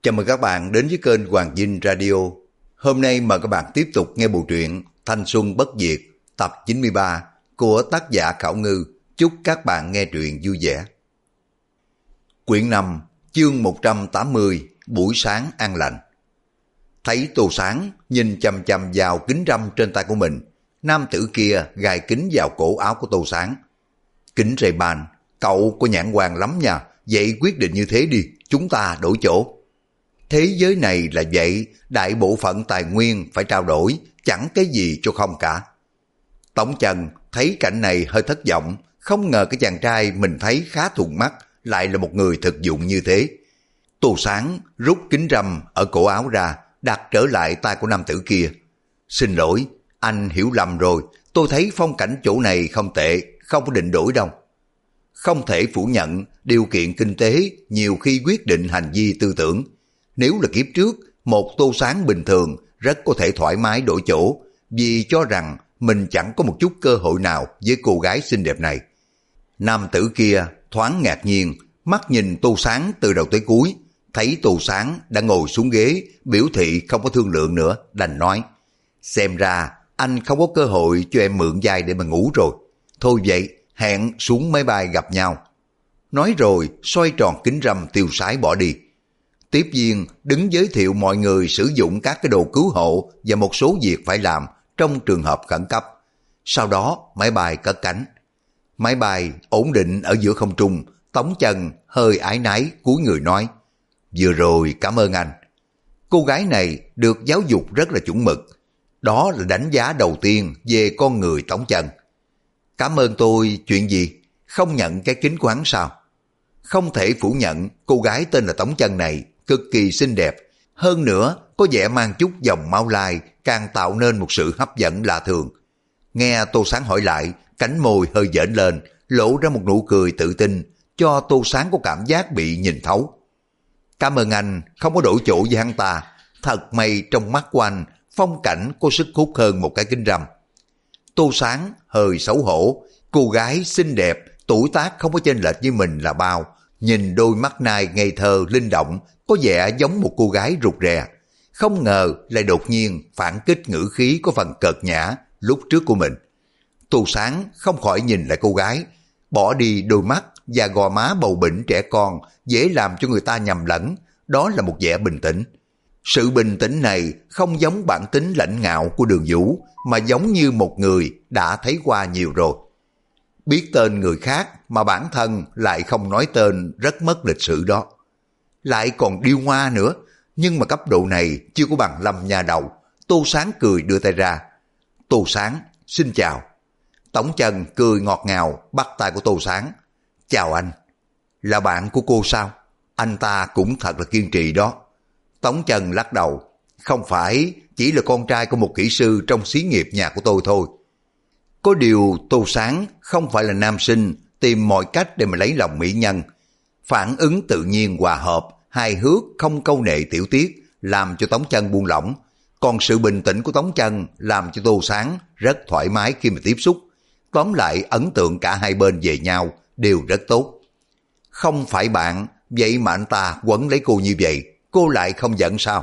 Chào mừng các bạn đến với kênh Hoàng Vinh Radio. Hôm nay mời các bạn tiếp tục nghe bộ truyện Thanh Xuân Bất Diệt tập 93 của tác giả Khảo Ngư. Chúc các bạn nghe truyện vui vẻ. Quyển 5, chương 180, buổi sáng an lành. Thấy Tô Sáng nhìn chằm chằm vào kính râm trên tay của mình, nam tử kia gài kính vào cổ áo của Tô Sáng. Kính Ray-Ban, cậu có nhãn quan lắm nha, vậy quyết định như thế đi, chúng ta đổi chỗ. Thế giới này là vậy, đại bộ phận tài nguyên phải trao đổi, chẳng cái gì cho không cả. Tống Trần thấy cảnh này hơi thất vọng, không ngờ cái chàng trai mình thấy khá thuận mắt lại là một người thực dụng như thế. Tô Sáng rút kính râm ở cổ áo ra, đặt trở lại tay của nam tử kia. Xin lỗi, anh hiểu lầm rồi, tôi thấy phong cảnh chỗ này không tệ, không có định đổi đâu. Không thể phủ nhận điều kiện kinh tế nhiều khi quyết định hành vi tư tưởng. Nếu là kiếp trước, một Tô Sáng bình thường rất có thể thoải mái đổi chỗ, vì cho rằng mình chẳng có một chút cơ hội nào với cô gái xinh đẹp này. Nam tử kia thoáng ngạc nhiên, mắt nhìn Tô Sáng từ đầu tới cuối, thấy Tô Sáng đã ngồi xuống ghế, biểu thị không có thương lượng nữa, đành nói: xem ra anh không có cơ hội cho em mượn vai để mà ngủ rồi. Thôi vậy, hẹn xuống máy bay gặp nhau. Nói rồi xoay tròn kính râm tiêu sái bỏ đi. Tiếp viên đứng giới thiệu mọi người sử dụng các cái đồ cứu hộ và một số việc phải làm trong trường hợp khẩn cấp. Sau đó máy bay cất cánh. Máy bay ổn định ở giữa không trung, Tống Trần hơi áy náy cúi người nói: vừa rồi cảm ơn anh. Cô gái này được giáo dục rất là chuẩn mực. Đó là đánh giá đầu tiên về con người Tống Trần. Cảm ơn tôi chuyện gì? Không nhận cái kính của hắn sao? Không thể phủ nhận cô gái tên là Tống Trần này cực kỳ xinh đẹp, hơn nữa có vẻ mang chút dòng máu lai, càng tạo nên một sự hấp dẫn lạ thường. Nghe Tô Sáng hỏi lại, cánh môi hơi dễn lên, lộ ra một nụ cười tự tin, cho Tô Sáng có cảm giác bị nhìn thấu. Cảm ơn anh không có đổi chỗ với hắn ta, thật may trong mắt của anh phong cảnh có sức hút hơn một cái kính râm. Tô Sáng hơi xấu hổ, cô gái xinh đẹp, tuổi tác không có chênh lệch với mình là bao, nhìn đôi mắt nai ngây thơ linh động, có vẻ giống một cô gái rụt rè. Không ngờ lại đột nhiên phản kích ngữ khí có phần cợt nhã lúc trước của mình. Tô Sáng không khỏi nhìn lại cô gái, bỏ đi đôi mắt và gò má bầu bĩnh trẻ con, dễ làm cho người ta nhầm lẫn, đó là một vẻ bình tĩnh. Sự bình tĩnh này không giống bản tính lãnh ngạo của Đường Vũ, mà giống như một người đã thấy qua nhiều rồi. Biết tên người khác mà bản thân lại không nói tên rất mất lịch sự đó. Lại còn điêu ngoa nữa, nhưng mà cấp độ này chưa có bằng Lâm nhà đầu. Tô Sáng cười đưa tay ra. Tô Sáng, xin chào. Tống Trần cười ngọt ngào bắt tay của Tô Sáng. Chào anh. Là bạn của cô sao? Anh ta cũng thật là kiên trì đó. Tống Trần lắc đầu. Không phải, chỉ là con trai của một kỹ sư trong xí nghiệp nhà của tôi thôi. Có điều Tô Sáng không phải là nam sinh tìm mọi cách để mà lấy lòng mỹ nhân. Phản ứng tự nhiên hòa hợp, hài hước không câu nệ tiểu tiết, làm cho Tống Trần buông lỏng. Còn sự bình tĩnh của Tống Trần làm cho Tô Sáng rất thoải mái khi mà tiếp xúc. Tóm lại ấn tượng cả hai bên về nhau đều rất tốt. Không phải bạn, vậy mà anh ta quấn lấy cô như vậy, cô lại không giận sao?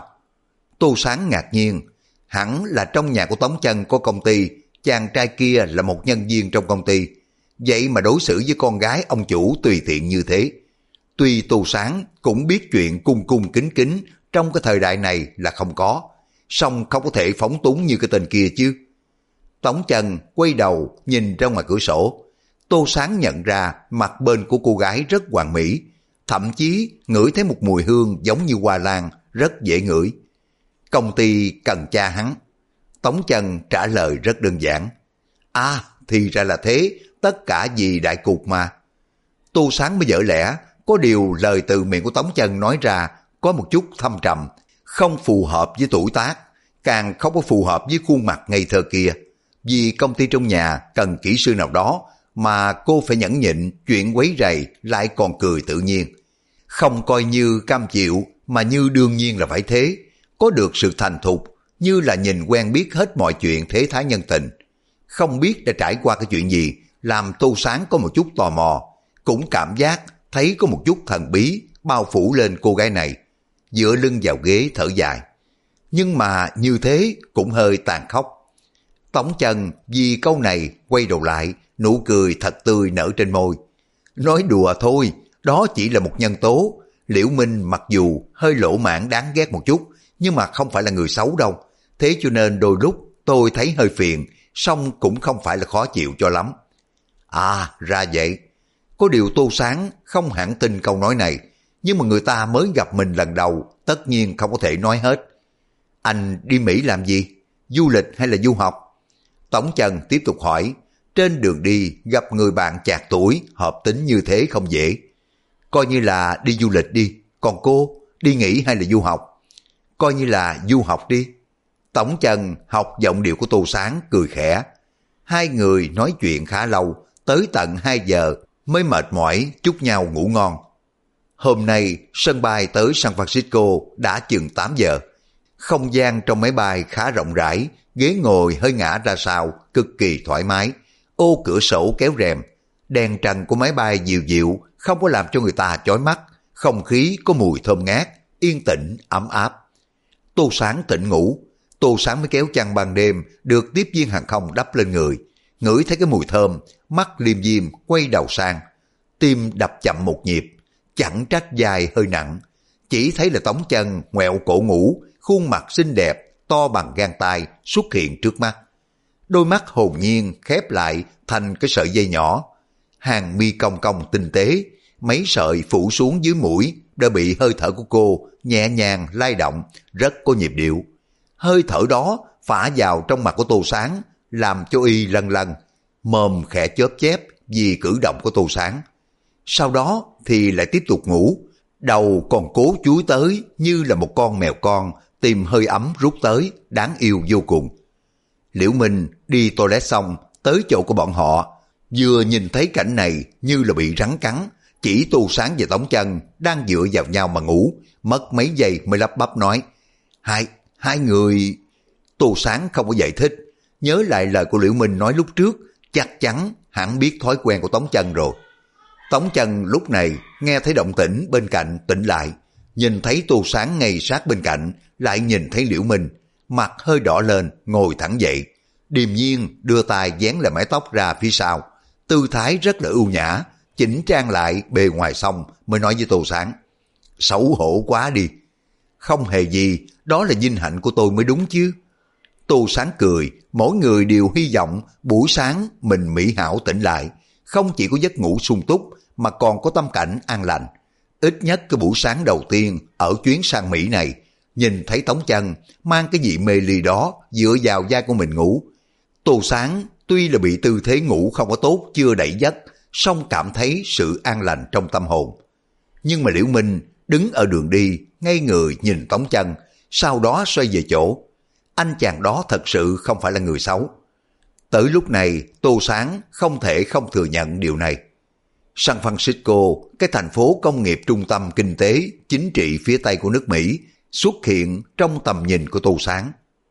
Tô Sáng ngạc nhiên, hẳn là trong nhà của Tống Trần có công ty, chàng trai kia là một nhân viên trong công ty, vậy mà đối xử với con gái ông chủ tùy tiện như thế. Tuy Tô Sáng cũng biết chuyện cung cung kính kính trong cái thời đại này là không có, song không có thể phóng túng như cái tên kia chứ. Tống Trần quay đầu nhìn ra ngoài cửa sổ. Tô Sáng nhận ra mặt bên của cô gái rất hoàn mỹ, thậm chí ngửi thấy một mùi hương giống như hoa lan, rất dễ ngửi. Công ty cần cha hắn. Tống Trần trả lời rất đơn giản. À, thì ra là thế, tất cả vì đại cục mà. Tô Sáng mới dở lẽ, có điều lời từ miệng của Tống Trần nói ra có một chút thâm trầm, không phù hợp với tuổi tác, càng không có phù hợp với khuôn mặt ngây thơ kia. Vì công ty trong nhà cần kỹ sư nào đó mà cô phải nhẫn nhịn chuyện quấy rầy lại còn cười tự nhiên. Không coi như cam chịu mà như đương nhiên là phải thế, có được sự thành thục, như là nhìn quen biết hết mọi chuyện thế thái nhân tình. Không biết đã trải qua cái chuyện gì, làm Tô Sáng có một chút tò mò, cũng cảm giác thấy có một chút thần bí bao phủ lên cô gái này. dựa lưng vào ghế thở dài. Nhưng mà như thế cũng hơi tàn khốc. Tống Chân vì câu này quay đầu lại, nụ cười thật tươi nở trên môi. Nói đùa thôi, đó chỉ là một nhân tố. Liễu Minh mặc dù hơi lỗ mãng đáng ghét một chút, nhưng mà không phải là người xấu đâu. Thế cho nên đôi lúc tôi thấy hơi phiền, song cũng không phải là khó chịu cho lắm. À, ra vậy. Có điều Tô Sáng không hẳn tin câu nói này, nhưng mà người ta mới gặp mình lần đầu, tất nhiên không có thể nói hết. Anh đi Mỹ làm gì? Du lịch hay là du học? Tống Chân tiếp tục hỏi. Trên đường đi gặp người bạn chạc tuổi, hợp tính như thế không dễ. Coi như là đi du lịch đi, còn cô, đi nghỉ hay là du học? Coi như là du học đi. Tống Chân học giọng điệu của Tô Sáng cười khẽ. Hai người nói chuyện khá lâu, tới tận 2 giờ mới mệt mỏi chúc nhau ngủ ngon. Hôm nay sân bay tới San Francisco đã chừng 8 giờ. Không gian trong máy bay khá rộng rãi, ghế ngồi hơi ngả ra sau, cực kỳ thoải mái. Ô cửa sổ kéo rèm, đèn trần của máy bay dịu dịu, không có làm cho người ta chói mắt. Không khí có mùi thơm ngát, yên tĩnh, ấm áp. Tô Sáng tỉnh ngủ, Tô Sáng mới kéo chăn ban đêm được tiếp viên hàng không đắp lên người. Ngửi thấy cái mùi thơm, mắt liêm diêm quay đầu sang. Tim đập chậm một nhịp, chẳng trách dài hơi nặng. Chỉ thấy là Tống Chân ngoẹo cổ ngủ, khuôn mặt xinh đẹp, to bằng gang tay xuất hiện trước mắt. Đôi mắt hồn nhiên khép lại thành cái sợi dây nhỏ. Hàng mi cong cong tinh tế, mấy sợi phủ xuống dưới mũi đã bị hơi thở của cô nhẹ nhàng lay động, rất có nhịp điệu. Hơi thở đó phả vào trong mặt của Tô Sáng, làm cho y lân lân, mồm khẽ chớp chép vì cử động của Tô Sáng. Sau đó thì lại tiếp tục ngủ, đầu còn cố chúi tới như là một con mèo con, tìm hơi ấm rút tới, đáng yêu vô cùng. Liễu Minh đi toilet xong, tới chỗ của bọn họ, vừa nhìn thấy cảnh này như là bị rắn cắn, chỉ Tô Sáng và Tống Chân đang dựa vào nhau mà ngủ, mất mấy giây mới lắp bắp nói, hai người... Tô Sáng không có giải thích, nhớ lại lời của Liễu Minh nói lúc trước, chắc chắn hẳn biết thói quen của Tống Chân rồi. Tống Chân lúc này nghe thấy động tĩnh bên cạnh tỉnh lại, nhìn thấy Tô Sáng ngay sát bên cạnh, lại nhìn thấy Liễu Minh, mặt hơi đỏ lên, ngồi thẳng dậy, điềm nhiên đưa tay vén lại mái tóc ra phía sau, tư thái rất là ưu nhã, chỉnh trang lại bề ngoài xong mới nói với Tô Sáng, xấu hổ quá đi. Không hề gì, đó là vinh hạnh của tôi mới đúng chứ. Tô Sáng cười, mỗi người đều hy vọng buổi sáng mình mỹ hảo tỉnh lại, không chỉ có giấc ngủ sung túc mà còn có tâm cảnh an lành. Ít nhất cái buổi sáng đầu tiên ở chuyến sang Mỹ này, nhìn thấy Tống Chân mang cái vị mê ly đó dựa vào vai của mình ngủ. Tô Sáng tuy là bị tư thế ngủ không có tốt chưa đẩy giấc, song cảm thấy sự an lành trong tâm hồn. Nhưng mà Liễu Minh đứng ở đường đi, ngay người nhìn Tống Chân, sau đó xoay về chỗ. Anh chàng đó thật sự không phải là người xấu. Tới lúc này Tô Sáng không thể không thừa nhận điều này. San Francisco, cái thành phố công nghiệp trung tâm kinh tế, chính trị phía Tây của nước Mỹ, xuất hiện trong tầm nhìn của Tô Sáng.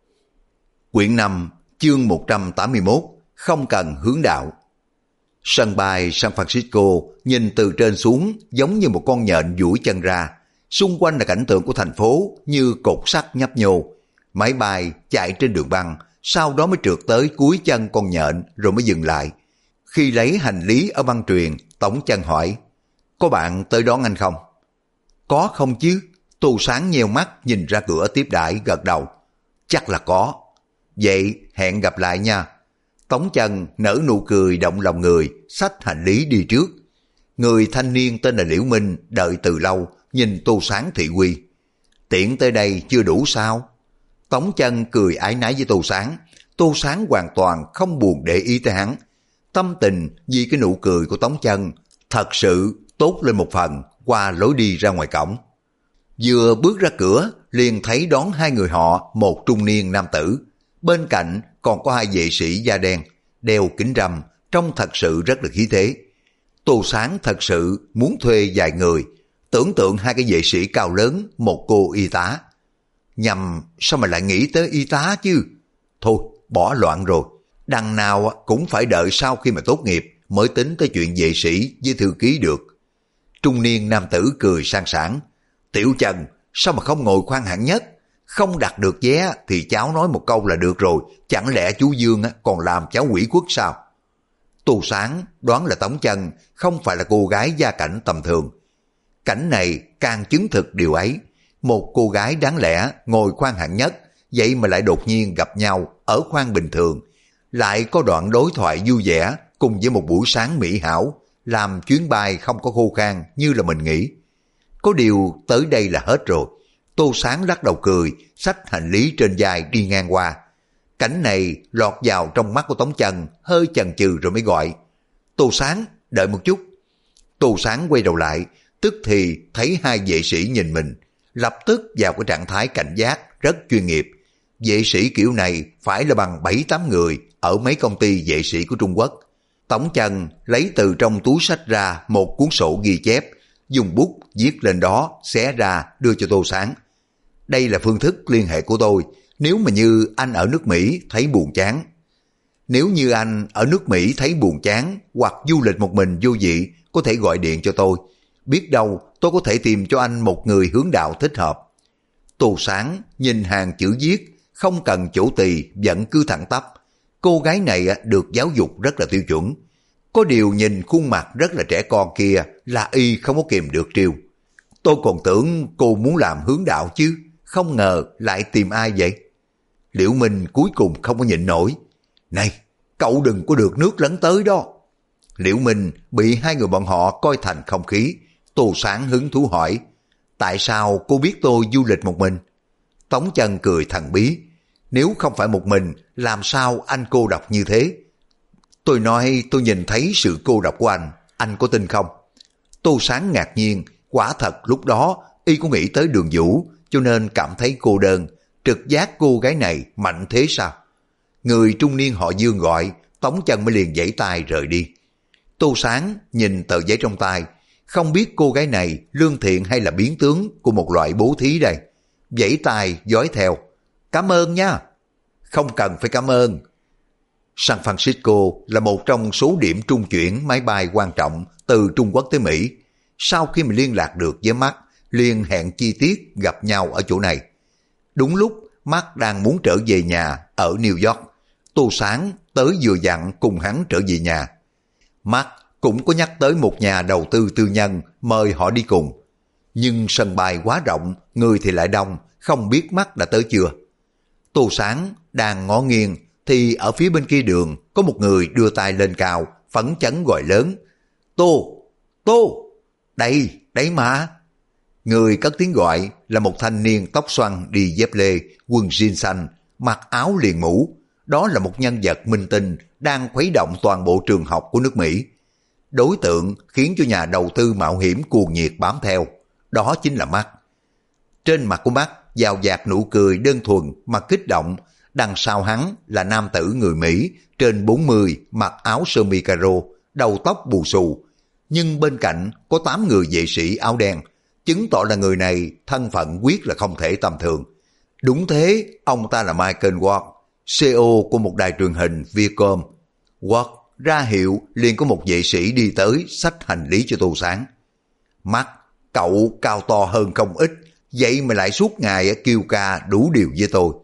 Quyển 5, chương 181, không cần hướng đạo. Sân bay San Francisco nhìn từ trên xuống giống như một con nhện duỗi chân ra. Xung quanh là cảnh tượng của thành phố như cột sắt nhấp nhô. Máy bay chạy trên đường băng, sau đó mới trượt tới cuối chân con nhện rồi mới dừng lại. Khi lấy hành lý ở băng truyền, Tống Chân hỏi, có bạn tới đón anh không? Có không chứ? Tô Sáng nheo mắt nhìn ra cửa tiếp đãi gật đầu. Chắc là có. Vậy hẹn gặp lại nha. Tống Chân nở nụ cười động lòng người, xách hành lý đi trước. Người thanh niên tên là Liễu Minh đợi từ lâu, nhìn Tô Sáng thị uy. Tiện tới đây chưa đủ sao? Tống Chân cười ái nái với Tô Sáng. Tô Sáng hoàn toàn không buồn để ý tới hắn. Tâm tình vì cái nụ cười của Tống Chân thật sự tốt lên một phần qua lối đi ra ngoài cổng. Vừa bước ra cửa liền thấy đón hai người họ, một trung niên nam tử. Bên cạnh còn có hai vệ sĩ da đen, đeo kính râm, trông thật sự rất là khí thế. Tô Sáng thật sự muốn thuê vài người, tưởng tượng hai cái vệ sĩ cao lớn, một cô y tá. Nhầm, sao mà lại nghĩ tới y tá chứ? Thôi, bỏ loạn rồi. Đằng nào cũng phải đợi sau khi mà tốt nghiệp mới tính tới chuyện vệ sĩ với thư ký được. Trung niên nam tử cười sang sảng. Tiểu Chân, Sao mà không ngồi khoang hạng nhất? Không đặt được vé thì cháu nói một câu là được rồi, chẳng lẽ chú Dương còn làm cháu ủy khuất sao? Tô Sáng đoán là Tống Chân không phải là cô gái gia cảnh tầm thường. Cảnh này càng chứng thực điều ấy. Một cô gái đáng lẽ ngồi khoang hạng nhất, vậy mà lại đột nhiên gặp nhau ở khoang bình thường. Lại có đoạn đối thoại vui vẻ cùng với một buổi sáng mỹ hảo, làm chuyến bay không có khô khan như là mình nghĩ. Có điều tới đây là hết rồi. Tô Sáng lắc đầu cười, xách hành lý trên vai đi ngang qua. Cảnh này lọt vào trong mắt của Tống Chân, hơi chần chừ rồi mới gọi. Tô Sáng, đợi một chút. Tô Sáng quay đầu lại, tức thì thấy hai vệ sĩ nhìn mình, lập tức vào cái trạng thái cảnh giác rất chuyên nghiệp. Vệ sĩ kiểu này phải là bằng 7-8 người ở mấy công ty vệ sĩ của Trung Quốc. Tống Chân lấy từ trong túi xách ra một cuốn sổ ghi chép, dùng bút viết lên đó, xé ra đưa cho Tô Sáng. Đây là phương thức liên hệ của tôi, nếu mà như anh ở nước Mỹ thấy buồn chán. Nếu như anh ở nước Mỹ thấy buồn chán hoặc du lịch một mình vô vị, có thể gọi điện cho tôi. Biết đâu tôi có thể tìm cho anh một người hướng đạo thích hợp. Tô Sáng nhìn hàng chữ viết, không cần chỗ tỳ, vẫn cứ thẳng tắp. Cô gái này được giáo dục rất là tiêu chuẩn. Có điều nhìn khuôn mặt rất là trẻ con kia là y không có kìm được Triều. Tôi còn tưởng cô muốn làm hướng đạo chứ, không ngờ lại tìm ai vậy? Liễu Minh cuối cùng không có nhịn nổi. Này, cậu đừng có được nước lấn tới đó. Liễu Minh bị hai người bọn họ coi thành không khí. Tô Sáng hứng thú hỏi, tại sao cô biết tôi du lịch một mình? Tống Chân cười thần bí, nếu không phải một mình, làm sao anh cô độc như thế? Tôi nói tôi nhìn thấy sự cô độc của anh có tin không? Tô Sáng ngạc nhiên, quả thật lúc đó y có nghĩ tới Đường Vũ, cho nên cảm thấy cô đơn. Trực giác cô gái này mạnh thế sao? Người trung niên họ Dương gọi, Tống Chân mới liền giãy tay rời đi. Tô Sáng nhìn tờ giấy trong tay, không biết cô gái này lương thiện hay là biến tướng của một loại bố thí đây. Giãy tay dõi theo, cảm ơn nha. Không cần phải cảm ơn. San Francisco là một trong số điểm trung chuyển máy bay quan trọng từ Trung Quốc tới Mỹ. Sau khi mình liên lạc được với Mark, liền hẹn chi tiết gặp nhau ở chỗ này. Đúng lúc Mark đang muốn trở về nhà ở New York, Tô Sáng tới vừa dặn cùng hắn trở về nhà. Mark cũng có nhắc tới một nhà đầu tư tư nhân mời họ đi cùng. Nhưng sân bay quá rộng, người thì lại đông, không biết Mark đã tới chưa. Tô Sáng đang ngó nghiêng thì ở phía bên kia đường có một người đưa tay lên cao, phấn chấn gọi lớn. Tô, đây mà. Người cất tiếng gọi là một thanh niên tóc xoăn đi dép lê, quần jean xanh, mặc áo liền mũ. Đó là một nhân vật minh tinh đang khuấy động toàn bộ trường học của nước Mỹ. Đối tượng khiến cho nhà đầu tư mạo hiểm cuồng nhiệt bám theo, đó chính là Mark. Trên mặt của Mark dào dạt nụ cười đơn thuần mà kích động, đằng sau hắn là nam tử người Mỹ trên 40, mặc áo sơ mi caro, đầu tóc bù xù. Nhưng bên cạnh có 8 người vệ sĩ áo đen, chứng tỏ là người này thân phận quyết là không thể tầm thường. Đúng thế, ông ta là Michael Ward, CEO của một đài truyền hình Viacom. Ward ra hiệu liền có một vệ sĩ đi tới xách hành lý cho Tô Sáng. Mark, cậu cao to hơn không ít, vậy mà lại suốt ngày kêu ca đủ điều với tôi.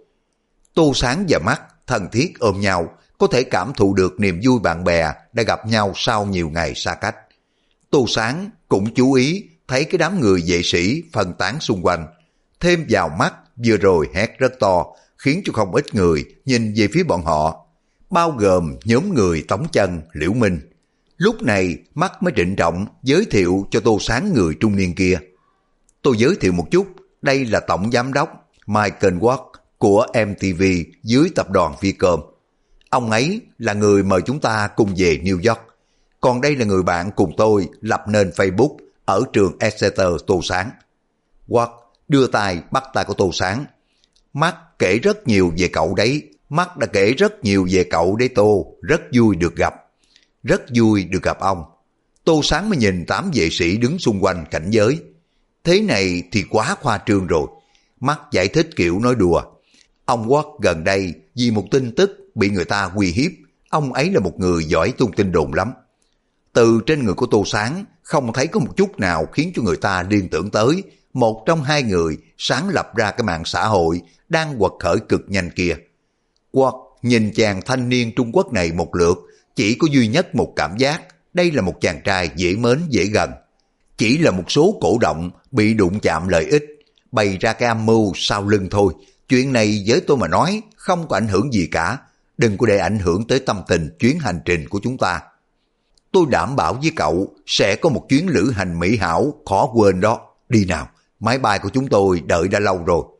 Tô Sáng và Mark thân thiết ôm nhau, có thể cảm thụ được niềm vui bạn bè đã gặp nhau sau nhiều ngày xa cách. Tô Sáng cũng chú ý thấy cái đám người vệ sĩ phân tán xung quanh. Thêm vào mắt vừa rồi hét rất to, khiến cho không ít người nhìn về phía bọn họ, bao gồm nhóm người Tống Chân, Liễu Minh. Lúc này mắt mới trịnh trọng giới thiệu cho Tô Sáng người trung niên kia. Tôi giới thiệu một chút, đây là tổng giám đốc Michael Ward của MTV dưới tập đoàn Viacom. Ông ấy là người mời chúng ta cùng về New York. Còn đây là người bạn cùng tôi lập nên Facebook ở trường Exeter. Tô Sáng. Ward đưa tay bắt tay của Tô Sáng. Mark kể rất nhiều về cậu đấy. Mark đã kể rất nhiều về cậu đấy Tô. Rất vui được gặp. Rất vui được gặp ông. Tô Sáng mới nhìn 8 vệ sĩ đứng xung quanh cảnh giới. Thế này thì quá khoa trương rồi. Mark giải thích kiểu nói đùa. Ông Ward gần đây vì một tin tức bị người ta uy hiếp. Ông ấy là một người giỏi tung tin đồn lắm. Từ trên người của Tô Sáng không thấy có một chút nào khiến cho người ta liên tưởng tới một trong hai người sáng lập ra cái mạng xã hội đang quật khởi cực nhanh kia. Hoặc nhìn chàng thanh niên Trung Quốc này một lượt, chỉ có duy nhất một cảm giác, đây là một chàng trai dễ mến dễ gần. Chỉ là một số cổ động bị đụng chạm lợi ích, bày ra cái âm mưu sau lưng thôi. Chuyện này với tôi mà nói không có ảnh hưởng gì cả, đừng có để ảnh hưởng tới tâm tình chuyến hành trình của chúng ta. Tôi đảm bảo với cậu sẽ có một chuyến lữ hành mỹ hảo khó quên đó. Đi nào, máy bay của chúng tôi đợi đã lâu rồi.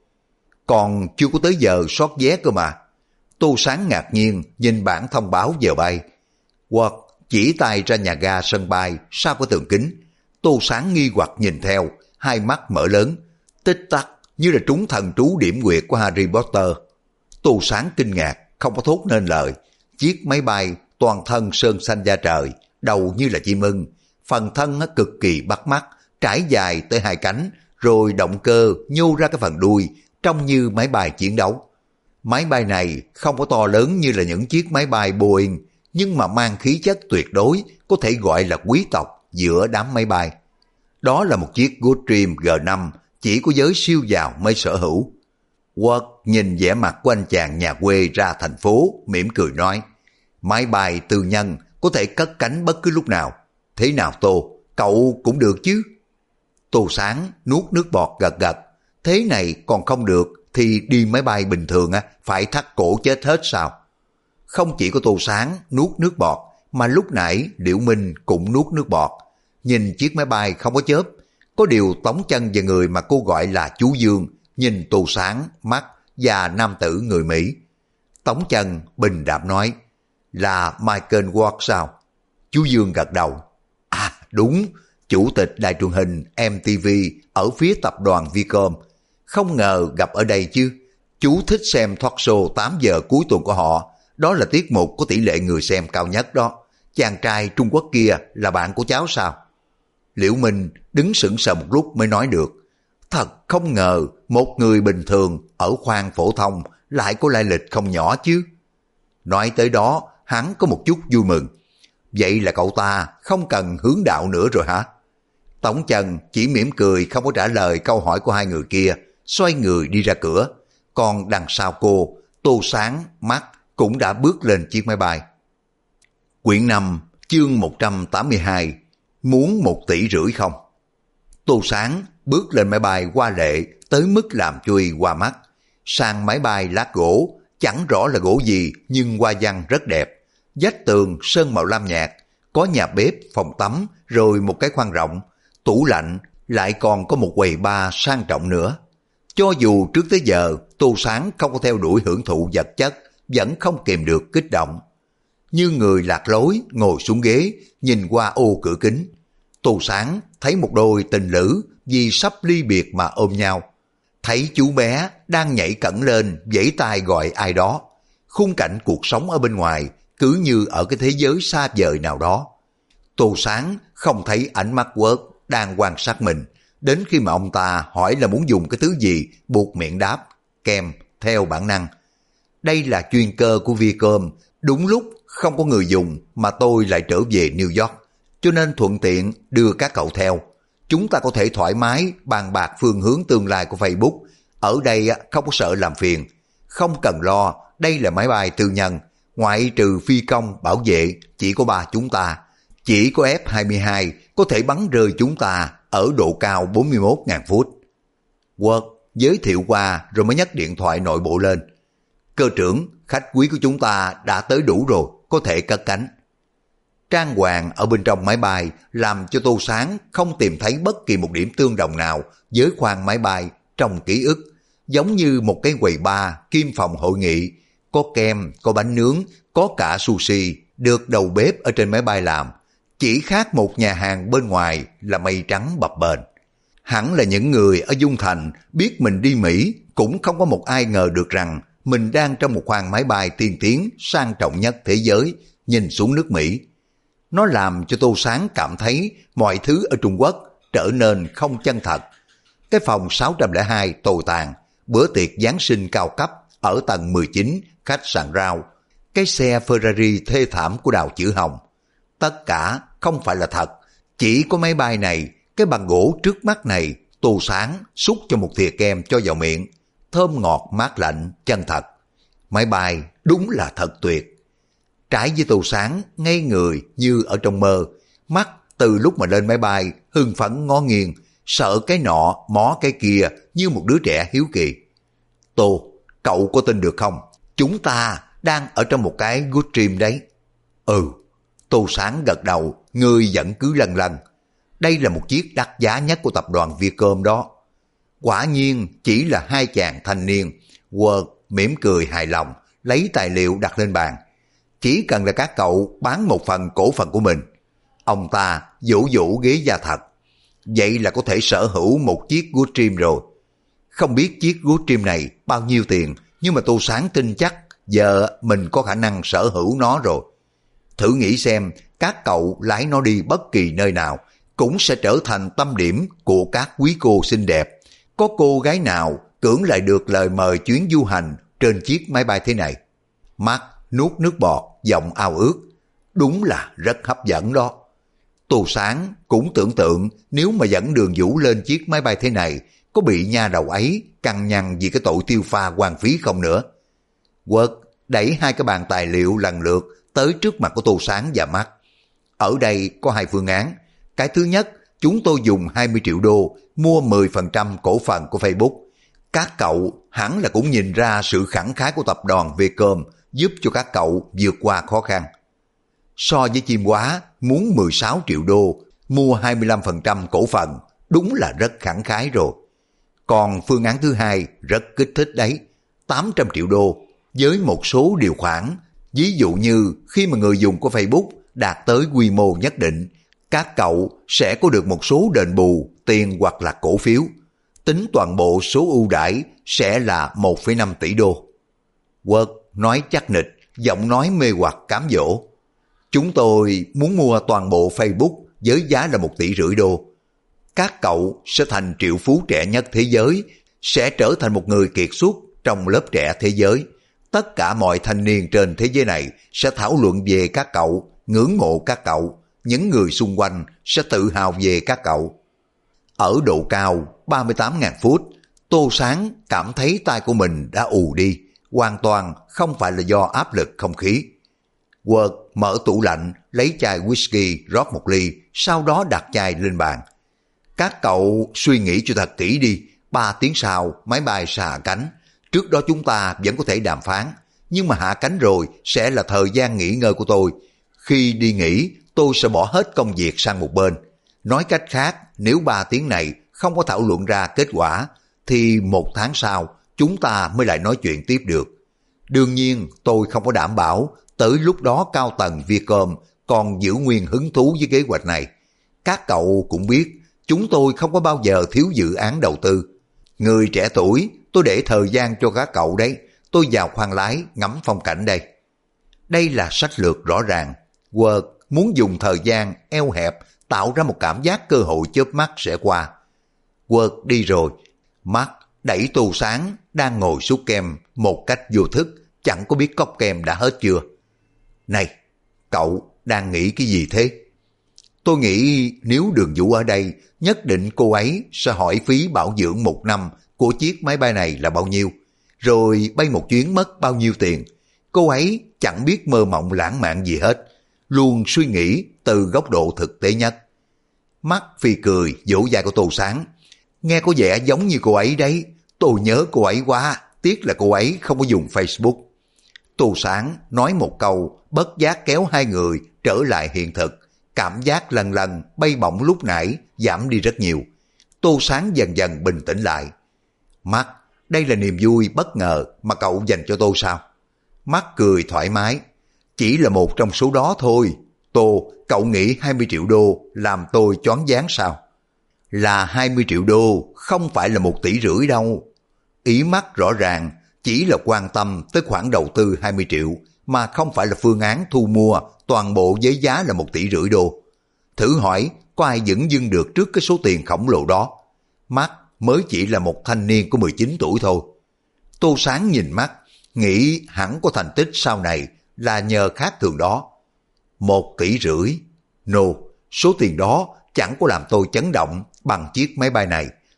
Còn chưa có tới giờ soát vé cơ mà. Tô Sáng ngạc nhiên nhìn bảng thông báo giờ bay. Hoặc chỉ tay ra nhà ga sân bay sau cái tường kính. Tô Sáng nghi hoặc nhìn theo, hai mắt mở lớn, tích tắc như là trúng thần trú điểm quyệt của Harry Potter. Tô Sáng kinh ngạc, không có thốt nên lời. Chiếc máy bay toàn thân sơn xanh da trời, đầu như là chim ưng, phần thân cực kỳ bắt mắt, trải dài tới hai cánh, rồi động cơ nhô ra cái phần đuôi, trông như máy bay chiến đấu. Máy bay này không có to lớn như là những chiếc máy bay Boeing, nhưng mà mang khí chất tuyệt đối, có thể gọi là quý tộc giữa đám máy bay. Đó là một chiếc Gulfstream G5, chỉ có giới siêu giàu mới sở hữu. Quật nhìn vẻ mặt của anh chàng nhà quê ra thành phố, mỉm cười nói, máy bay tư nhân có thể cất cánh bất cứ lúc nào. Thế nào Tô, cậu cũng được chứ? Tô Sáng nuốt nước bọt gật gật. Thế này còn không được thì đi máy bay bình thường phải thắt cổ chết hết sao? Không chỉ có Tô Sáng nuốt nước bọt, mà lúc nãy Liễu Minh cũng nuốt nước bọt. Nhìn chiếc máy bay không có chớp, có điều Tống Chân và người mà cô gọi là chú Dương nhìn Tô Sáng, mắt và nam tử người Mỹ. Tống Chân bình đạm nói, là Michael Ward sao? Chú Dương gật đầu. À đúng, chủ tịch đài truyền hình MTV ở phía tập đoàn Viacom. Không ngờ gặp ở đây chứ. Chú thích xem talk show 8 giờ cuối tuần của họ. Đó là tiết mục có tỷ lệ người xem cao nhất đó. Chàng trai Trung Quốc kia là bạn của cháu sao? Liễu Minh đứng sững sờ một lúc mới nói được. Thật không ngờ một người bình thường ở khoang phổ thông lại có lai lịch không nhỏ chứ. Nói tới đó hắn có một chút vui mừng. Vậy là cậu ta không cần hướng đạo nữa rồi hả? Tống Chân chỉ mỉm cười không có trả lời câu hỏi của hai người kia, xoay người đi ra cửa. Còn đằng sau cô, Tô Sáng mắt cũng đã bước lên chiếc máy bay. Quyển 5, chương 182, muốn 1,5 tỷ không? Tô Sáng bước lên máy bay hoa lệ tới mức làm chui qua mắt. Sàn máy bay lát gỗ, chẳng rõ là gỗ gì nhưng hoa văn rất đẹp. Vách tường sơn màu lam nhạt, có nhà bếp, phòng tắm, rồi một cái khoang rộng, tủ lạnh, lại còn có một quầy bar sang trọng nữa. Cho dù trước tới giờ Tô Sáng không có theo đuổi hưởng thụ vật chất, vẫn không kìm được kích động. Như người lạc lối ngồi xuống ghế, nhìn qua ô cửa kính. Tô Sáng thấy một đôi tình lữ vì sắp ly biệt mà ôm nhau. Thấy chú bé đang nhảy cẫng lên vẫy tay gọi ai đó. Khung cảnh cuộc sống ở bên ngoài cứ như ở cái thế giới xa vời nào đó. Tô Sáng không thấy ánh mắt quớt đang quan sát mình, đến khi mà ông ta hỏi là muốn dùng cái thứ gì, buộc miệng đáp, kèm theo bản năng. Đây là chuyên cơ của Viacom, đúng lúc không có người dùng mà tôi lại trở về New York, cho nên thuận tiện đưa các cậu theo. Chúng ta có thể thoải mái bàn bạc phương hướng tương lai của Facebook, ở đây không có sợ làm phiền. Không cần lo, đây là máy bay tư nhân, ngoại trừ phi công bảo vệ chỉ có 3 chúng ta. Chỉ có F-22 có thể bắn rơi chúng ta ở độ cao 41.000 phút. Quật giới thiệu qua rồi mới nhấc điện thoại nội bộ lên. Cơ trưởng, khách quý của chúng ta đã tới đủ rồi, có thể cất cánh. Trang hoàng ở bên trong máy bay làm cho Tô Sáng không tìm thấy bất kỳ một điểm tương đồng nào với khoang máy bay trong ký ức. Giống như một cái quầy bar, kim phòng hội nghị, có kem, có bánh nướng, có cả sushi, được đầu bếp ở trên máy bay làm. Chỉ khác một nhà hàng bên ngoài là mây trắng bập bềnh. Hẳn là những người ở Dung Thành biết mình đi Mỹ cũng không có một ai ngờ được rằng mình đang trong một khoang máy bay tiên tiến sang trọng nhất thế giới, nhìn xuống nước Mỹ. Nó làm cho Tô Sáng cảm thấy mọi thứ ở Trung Quốc trở nên không chân thật. Cái phòng 602 tồi tàn, bữa tiệc Giáng sinh cao cấp ở tầng 19 khách sạn Rao, cái xe Ferrari thê thảm của Đào Chữ Hồng. Tất cả không phải là thật, chỉ có máy bay này, cái bàn gỗ trước mắt này Tô Sáng xúc cho một thìa kem cho vào miệng, thơm ngọt mát lạnh, chân thật. Máy bay đúng là thật tuyệt. Trái với Tô Sáng ngây người như ở trong mơ, mắt từ lúc mà lên máy bay hưng phấn ngó nghiêng, sợ cái nọ mó cái kia như một đứa trẻ hiếu kỳ. Tô, cậu có tin được không? Chúng ta đang ở trong một cái good dream đấy. Ừ, Tô Sáng gật đầu, người vẫn cứ lân lân. Đây là một chiếc đắt giá nhất của tập đoàn Viacom đó. Quả nhiên chỉ là hai chàng thanh niên. Word mỉm cười hài lòng, lấy tài liệu đặt lên bàn. Chỉ cần là các cậu bán một phần cổ phần của mình. Ông ta vỗ vỗ ghế da thật. Vậy là có thể sở hữu một chiếc good dream rồi. Không biết chiếc good dream này bao nhiêu tiền, nhưng mà Tô Sáng tin chắc giờ mình có khả năng sở hữu nó rồi. Thử nghĩ xem, các cậu lái nó đi bất kỳ nơi nào cũng sẽ trở thành tâm điểm của các quý cô xinh đẹp. Có cô gái nào cưỡng lại được lời mời chuyến du hành trên chiếc máy bay thế này? Mắt nuốt nước bọt, giọng ao ước. Đúng là rất hấp dẫn đó. Tô Sáng cũng tưởng tượng nếu mà dẫn Đường Vũ lên chiếc máy bay thế này, có bị nha đầu ấy cằn nhằn vì cái tội tiêu pha hoang phí không nữa. Quật đẩy hai cái bàn tài liệu lần lượt tới trước mặt của Tô Sáng và Mắt. Ở đây có hai phương án. Cái thứ nhất, chúng tôi dùng 20 triệu đô mua 10% cổ phần của Facebook. Các cậu hẳn là cũng nhìn ra sự khẳng khái của tập đoàn Viacom giúp cho các cậu vượt qua khó khăn. So với Chim Quá muốn 16 triệu đô mua 25% cổ phần, đúng là rất khẳng khái rồi. Còn phương án thứ hai rất kích thích đấy, 800 triệu đô với một số điều khoản. Ví dụ như khi mà người dùng của Facebook đạt tới quy mô nhất định, các cậu sẽ có được một số đền bù tiền hoặc là cổ phiếu. Tính toàn bộ số ưu đãi sẽ là 1,5 tỷ đô. Quật nói chắc nịch, giọng nói mê hoặc cám dỗ. Chúng tôi muốn mua toàn bộ Facebook với giá là 1,5 tỷ đô. Các cậu sẽ thành triệu phú trẻ nhất thế giới, sẽ trở thành một người kiệt xuất trong lớp trẻ thế giới. Tất cả mọi thanh niên trên thế giới này sẽ thảo luận về các cậu, ngưỡng mộ các cậu. Những người xung quanh sẽ tự hào về các cậu. Ở độ cao 38.000 phút, Tô Sáng cảm thấy tay của mình đã ù đi, hoàn toàn không phải là do áp lực không khí. Quật mở tủ lạnh, lấy chai whisky rót một ly, sau đó đặt chai lên bàn. Các cậu suy nghĩ cho thật kỹ đi, 3 tiếng sau máy bay sẽ hạ cánh. Trước đó chúng ta vẫn có thể đàm phán, nhưng mà hạ cánh rồi sẽ là thời gian nghỉ ngơi của tôi. Khi đi nghỉ, tôi sẽ bỏ hết công việc sang một bên. Nói cách khác, nếu 3 tiếng này không có thảo luận ra kết quả, thì 1 tháng sau chúng ta mới lại nói chuyện tiếp được. Đương nhiên tôi không có đảm bảo tới lúc đó cao tầng Viacom còn giữ nguyên hứng thú với kế hoạch này. Các cậu cũng biết chúng tôi không có bao giờ thiếu dự án đầu tư. Người trẻ tuổi, tôi để thời gian cho các cậu đấy. Tôi vào khoang lái ngắm phong cảnh đây. Đây là sách lược rõ ràng. Word muốn dùng thời gian eo hẹp tạo ra một cảm giác cơ hội chớp mắt sẽ qua. Word đi rồi. Mắt đẩy Tô Sáng đang ngồi xúc kem một cách vô thức, chẳng có biết cốc kem đã hết chưa. Này, cậu đang nghĩ cái gì thế? Tôi nghĩ nếu Đường Vũ ở đây, nhất định cô ấy sẽ hỏi phí bảo dưỡng 1 năm của chiếc máy bay này là bao nhiêu, rồi bay một chuyến mất bao nhiêu tiền. Cô ấy chẳng biết mơ mộng lãng mạn gì hết, luôn suy nghĩ từ góc độ thực tế nhất. Mắt phì cười vỗ vai của Tô Sáng. Nghe có vẻ giống như cô ấy đấy, tôi nhớ cô ấy quá, tiếc là cô ấy không có dùng Facebook. Tô Sáng nói một câu, bất giác kéo hai người trở lại hiện thực. Cảm giác lần lần bay bổng lúc nãy giảm đi rất nhiều. Tô Sáng dần dần bình tĩnh lại. Mắt, đây là niềm vui bất ngờ mà cậu dành cho tôi sao? Mắt cười thoải mái. Chỉ là một trong số đó thôi. Tô, cậu nghĩ 20 triệu đô làm tôi choáng váng sao? Là 20 triệu đô, không phải là 1,5 tỷ đâu. Ý Mắt rõ ràng chỉ là quan tâm tới khoản đầu tư 20 triệu, mà không phải là phương án thu mua toàn bộ với giá là 1,5 tỷ đô. Thử hỏi có ai dửng dưng được trước cái số tiền khổng lồ đó? Mắt mới chỉ là một thanh niên của 19 tuổi thôi. Tô Sáng nhìn Mắt, nghĩ hẳn có thành tích sau này là nhờ khác thường đó. 1,5 tỷ. No, số tiền đó chẳng có làm tôi chấn động bằng chiếc máy bay này.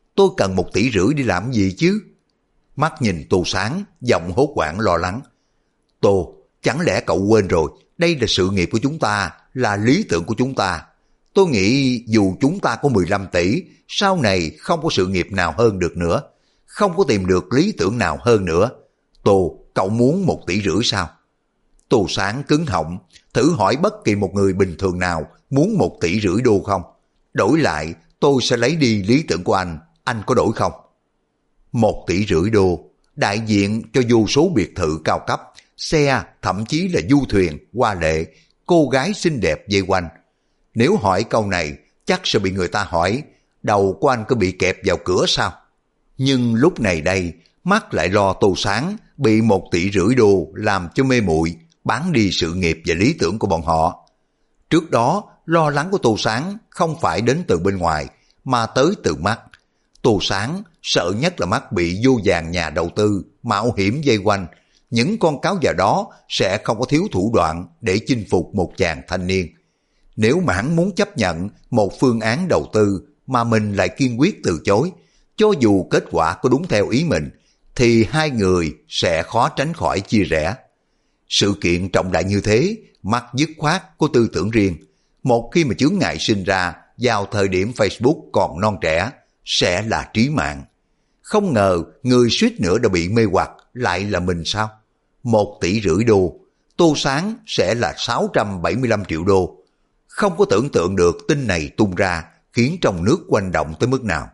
Tôi cần 1,5 tỷ đi làm gì chứ? Mắt nhìn Tô Sáng, giọng hốt hoảng lo lắng. Tô, chẳng lẽ cậu quên rồi, đây là sự nghiệp của chúng ta, là lý tưởng của chúng ta. Tôi nghĩ dù chúng ta có 15 tỷ, sau này không có sự nghiệp nào hơn được nữa, không có tìm được lý tưởng nào hơn nữa. Tô, cậu muốn 1,5 tỷ sao? Tô Sáng cứng họng, thử hỏi bất kỳ một người bình thường nào muốn 1,5 tỷ đô không? Đổi lại, tôi sẽ lấy đi lý tưởng của anh có đổi không? 1,5 tỷ đô, đại diện cho vô số biệt thự cao cấp, xe, thậm chí là du thuyền, hoa lệ, cô gái xinh đẹp dây quanh. Nếu hỏi câu này, chắc sẽ bị người ta hỏi, đầu của anh có bị kẹp vào cửa sao? Nhưng lúc này đây, mắt lại lo Tô Sáng bị 1,5 tỷ đô làm cho mê muội, bán đi sự nghiệp và lý tưởng của bọn họ. Trước đó, lo lắng của Tô Sáng không phải đến từ bên ngoài, mà tới từ mắt. Tô Sáng sợ nhất là mắt bị vô vàn nhà đầu tư, mạo hiểm dây quanh. Những con cáo già đó sẽ không có thiếu thủ đoạn để chinh phục một chàng thanh niên. Nếu mà hắn muốn chấp nhận một phương án đầu tư mà mình lại kiên quyết từ chối, cho dù kết quả có đúng theo ý mình, thì hai người sẽ khó tránh khỏi chia rẽ. Sự kiện trọng đại như thế, mắt dứt khoát có tư tưởng riêng. Một khi mà chướng ngại sinh ra vào thời điểm Facebook còn non trẻ, sẽ là trí mạng. Không ngờ người suýt nữa đã bị mê hoặc lại là mình sao? 1,5 tỷ đô, Tô Sáng sẽ là 675 triệu đô. Không có tưởng tượng được tin này tung ra khiến trong nước quanh động tới mức nào.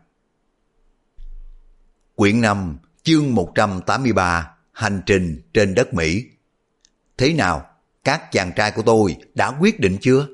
Quyển 5, chương 183, Hành trình trên đất Mỹ. Thế nào, các chàng trai của tôi đã quyết định chưa?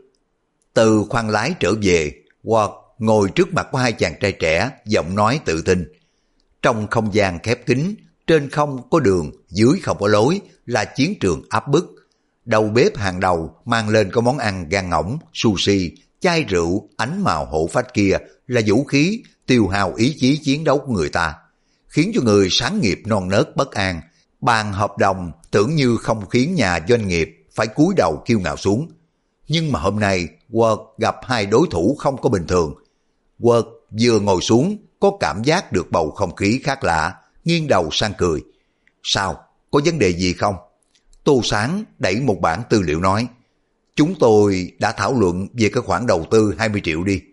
Từ khoang lái trở về, Ward ngồi trước mặt của hai chàng trai trẻ, giọng nói tự tin. Trong không gian khép kín, trên không có đường, dưới không có lối, là chiến trường áp bức. Đầu bếp hàng đầu mang lên có món ăn gan ngỗng, sushi, chai rượu, ánh màu hổ phách kia là vũ khí tiêu hao ý chí chiến đấu của người ta, khiến cho người sáng nghiệp non nớt bất an. Bàn hợp đồng tưởng như không khiến nhà doanh nghiệp phải cúi đầu kiêu ngạo xuống. Nhưng mà hôm nay Ward gặp hai đối thủ không có bình thường. Ward vừa ngồi xuống có cảm giác được bầu không khí khác lạ, nghiêng đầu sang cười. Sao, có vấn đề gì không? Tô Sáng đẩy một bản tư liệu nói. Chúng tôi đã thảo luận về cái khoản đầu tư 20 triệu đi.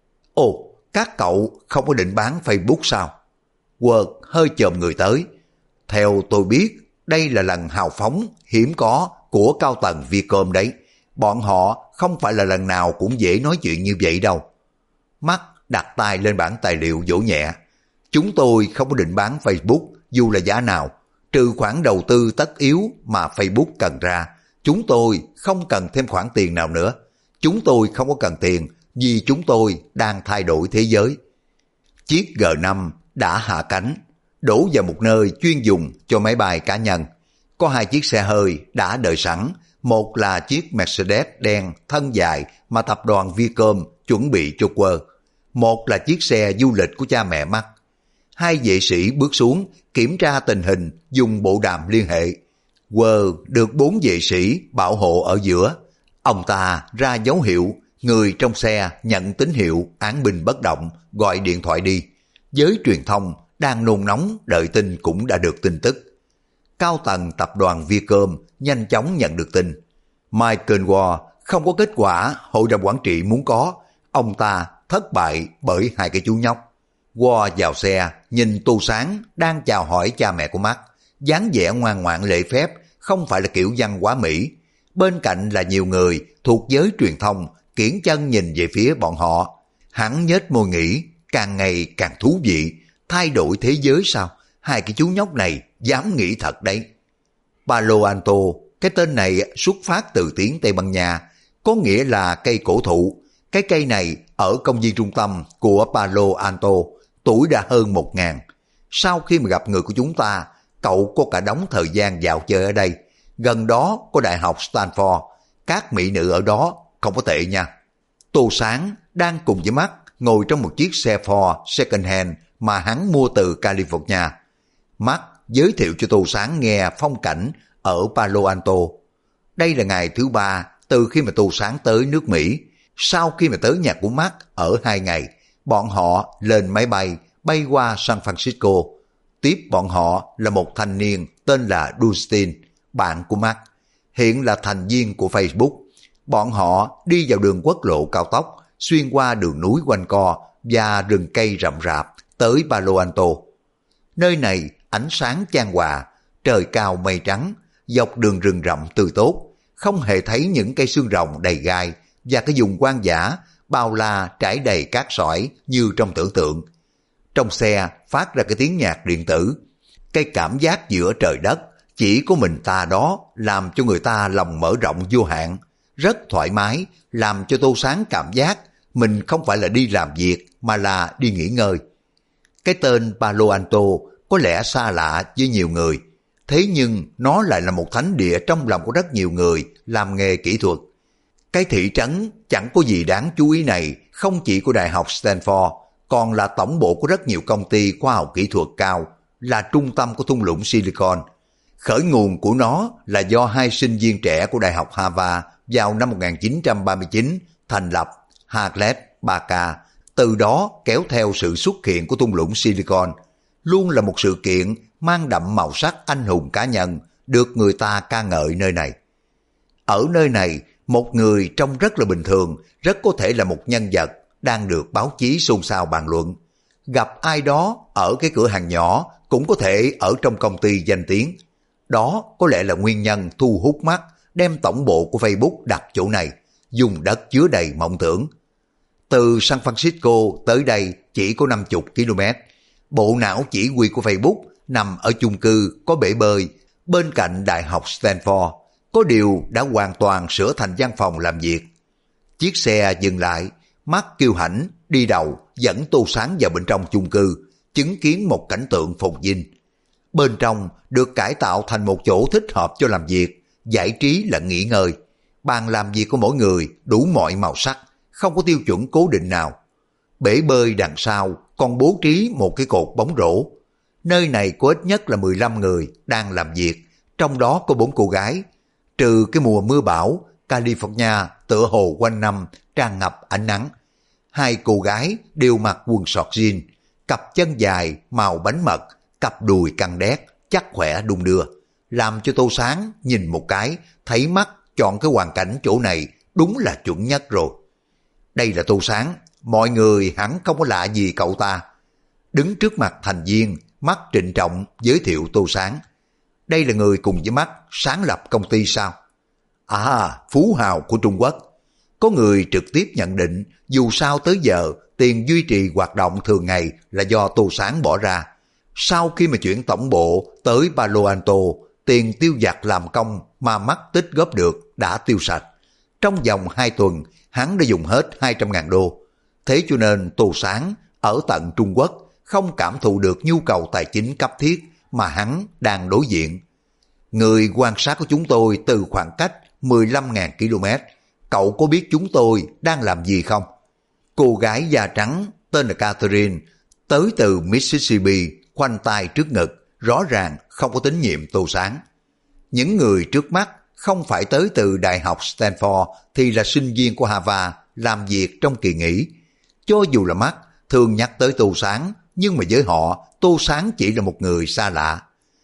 Ồ, các cậu không có định bán Facebook sao? Ward hơi chồm người tới. Theo tôi biết, đây là lần hào phóng, hiếm có của cao tầng Viacom đấy. Bọn họ không phải là lần nào cũng dễ nói chuyện như vậy đâu. Mắt đặt tay lên bản tài liệu vỗ nhẹ. Chúng tôi không có định bán Facebook dù là giá nào, trừ khoản đầu tư tất yếu mà Facebook cần ra. Chúng tôi không cần thêm khoản tiền nào nữa. Chúng tôi không có cần tiền vì chúng tôi đang thay đổi thế giới. Chiếc G5 đã hạ cánh, đổ vào một nơi chuyên dùng cho máy bay cá nhân. Có hai chiếc xe hơi đã đợi sẵn, một là chiếc Mercedes đen thân dài mà tập đoàn Viacom chuẩn bị cho Quơ, một là chiếc xe du lịch của cha mẹ mắt. Hai vệ sĩ bước xuống kiểm tra tình hình, dùng bộ đàm liên hệ. Quơ được 4 vệ sĩ bảo hộ ở giữa. Ông ta ra dấu hiệu, người trong xe nhận tín hiệu án binh bất động, gọi điện thoại đi. Giới truyền thông đang nôn nóng đợi tin cũng đã được tin tức. Cao tầng tập đoàn Viacom nhanh chóng nhận được tin. Michael Ward không có kết quả hội đồng quản trị muốn có. Ông ta thất bại bởi hai cái chú nhóc. Ward vào xe, nhìn Tô Sáng đang chào hỏi cha mẹ của mắt. Dáng vẻ ngoan ngoãn lễ phép, không phải là kiểu văn hóa Mỹ. Bên cạnh là nhiều người thuộc giới truyền thông kiễng chân nhìn về phía bọn họ. Hắn nhếch môi nghĩ, càng ngày càng thú vị. Thay đổi thế giới sao? Hai cái chú nhóc này dám nghĩ thật đấy. Palo Alto, cái tên này xuất phát từ tiếng Tây Ban Nha, có nghĩa là cây cổ thụ. Cái cây này ở công viên trung tâm của Palo Alto, tuổi đã hơn 1000. Sau khi mà gặp người của chúng ta, cậu có cả đống thời gian dạo chơi ở đây. Gần đó có đại học Stanford, các mỹ nữ ở đó không có tệ nha. Tô Sáng đang cùng với mắt ngồi trong một chiếc xe Ford second hand mà hắn mua từ California. Mắt giới thiệu cho Tô Sáng nghe phong cảnh ở Palo Alto. Đây là ngày thứ 3 từ khi mà Tô Sáng tới nước Mỹ. Sau khi mà tới nhà của mắt ở 2 ngày, bọn họ lên máy bay bay qua San Francisco. Tiếp bọn họ là một thanh niên tên là Dustin, bạn của Mark, hiện là thành viên của Facebook. Bọn họ đi vào đường quốc lộ cao tốc, xuyên qua đường núi quanh co và rừng cây rậm rạp tới Palo Alto. Nơi này ánh sáng chan hòa, trời cao mây trắng, dọc đường rừng rậm tươi tốt, không hề thấy những cây xương rồng đầy gai và cái vùng hoang dã bao la trải đầy cát sỏi như trong tưởng tượng. Trong xe phát ra cái tiếng nhạc điện tử, cái cảm giác giữa trời đất chỉ có mình ta đó làm cho người ta lòng mở rộng vô hạn, rất thoải mái, làm cho Tô Sáng cảm giác mình không phải là đi làm việc mà là đi nghỉ ngơi. Cái tên Palo Alto có lẽ xa lạ với nhiều người, thế nhưng nó lại là một thánh địa trong lòng của rất nhiều người làm nghề kỹ thuật. Cái thị trấn chẳng có gì đáng chú ý này không chỉ của Đại học Stanford, còn là tổng bộ của rất nhiều công ty khoa học kỹ thuật cao, là trung tâm của thung lũng Silicon. Khởi nguồn của nó là do hai sinh viên trẻ của Đại học Harvard vào năm 1939 thành lập Hewlett Packard, từ đó kéo theo sự xuất hiện của thung lũng Silicon, luôn là một sự kiện mang đậm màu sắc anh hùng cá nhân, được người ta ca ngợi nơi này. Ở nơi này, một người trông rất là bình thường, rất có thể là một nhân vật đang được báo chí xôn xao bàn luận. Gặp ai đó ở cái cửa hàng nhỏ cũng có thể ở trong công ty danh tiếng. Đó có lẽ là nguyên nhân thu hút mắt đem tổng bộ của Facebook đặt chỗ này, dùng đất chứa đầy mộng tưởng. Từ San Francisco tới đây chỉ có 50 km. Bộ não chỉ huy của Facebook nằm ở chung cư có bể bơi bên cạnh Đại học Stanford, có điều đã hoàn toàn sửa thành văn phòng làm việc. Chiếc xe dừng lại, Mark kiêu hãnh đi đầu dẫn Tô Sáng vào bên trong chung cư, chứng kiến một cảnh tượng phồn vinh. Bên trong được cải tạo thành một chỗ thích hợp cho làm việc, giải trí lẫn nghỉ ngơi. Bàn làm việc của mỗi người đủ mọi màu sắc, không có tiêu chuẩn cố định nào. Bể bơi đằng sau còn bố trí một cái cột bóng rổ. Nơi này có ít nhất là 15 người đang làm việc, trong đó có 4 cô gái. Trừ cái mùa mưa bão, California tựa hồ quanh năm tràn ngập ánh nắng. 2 cô gái đều mặc quần sọt jean, cặp chân dài màu bánh mật, cặp đùi căng đét, chắc khỏe đung đưa, làm cho Tô Sáng nhìn một cái thấy mắt chọn cái hoàn cảnh chỗ này đúng là chuẩn nhất rồi. Đây là Tô Sáng, mọi người hẳn không có lạ gì cậu ta. Đứng trước mặt thành viên, Mắt trịnh trọng giới thiệu Tô Sáng. Đây là người cùng với Mắt sáng lập công ty sao? À, phú hào của Trung Quốc. Có người trực tiếp nhận định dù sao tới giờ tiền duy trì hoạt động thường ngày là do Tô Sáng bỏ ra. Sau khi mà chuyển tổng bộ tới Palo Alto, tiền tiêu vặt làm công mà Mắt tích góp được đã tiêu sạch. Trong vòng 2 tuần, hắn đã dùng hết 200.000 đô. Thế cho nên Tô Sáng ở tận Trung Quốc không cảm thụ được nhu cầu tài chính cấp thiết mà hắn đang đối diện. Người quan sát của chúng tôi từ khoảng cách 15.000 km. Cậu có biết chúng tôi đang làm gì không? Cô gái da trắng tên là Catherine, tới từ Mississippi, khoanh tay trước ngực, rõ ràng không có tín nhiệm Tô Sáng. Những người trước mắt không phải tới từ Đại học Stanford thì là sinh viên của Harvard làm việc trong kỳ nghỉ. Cho dù là Mắt thường nhắc tới Tô Sáng, nhưng mà với họ, Tô Sáng chỉ là một người xa lạ.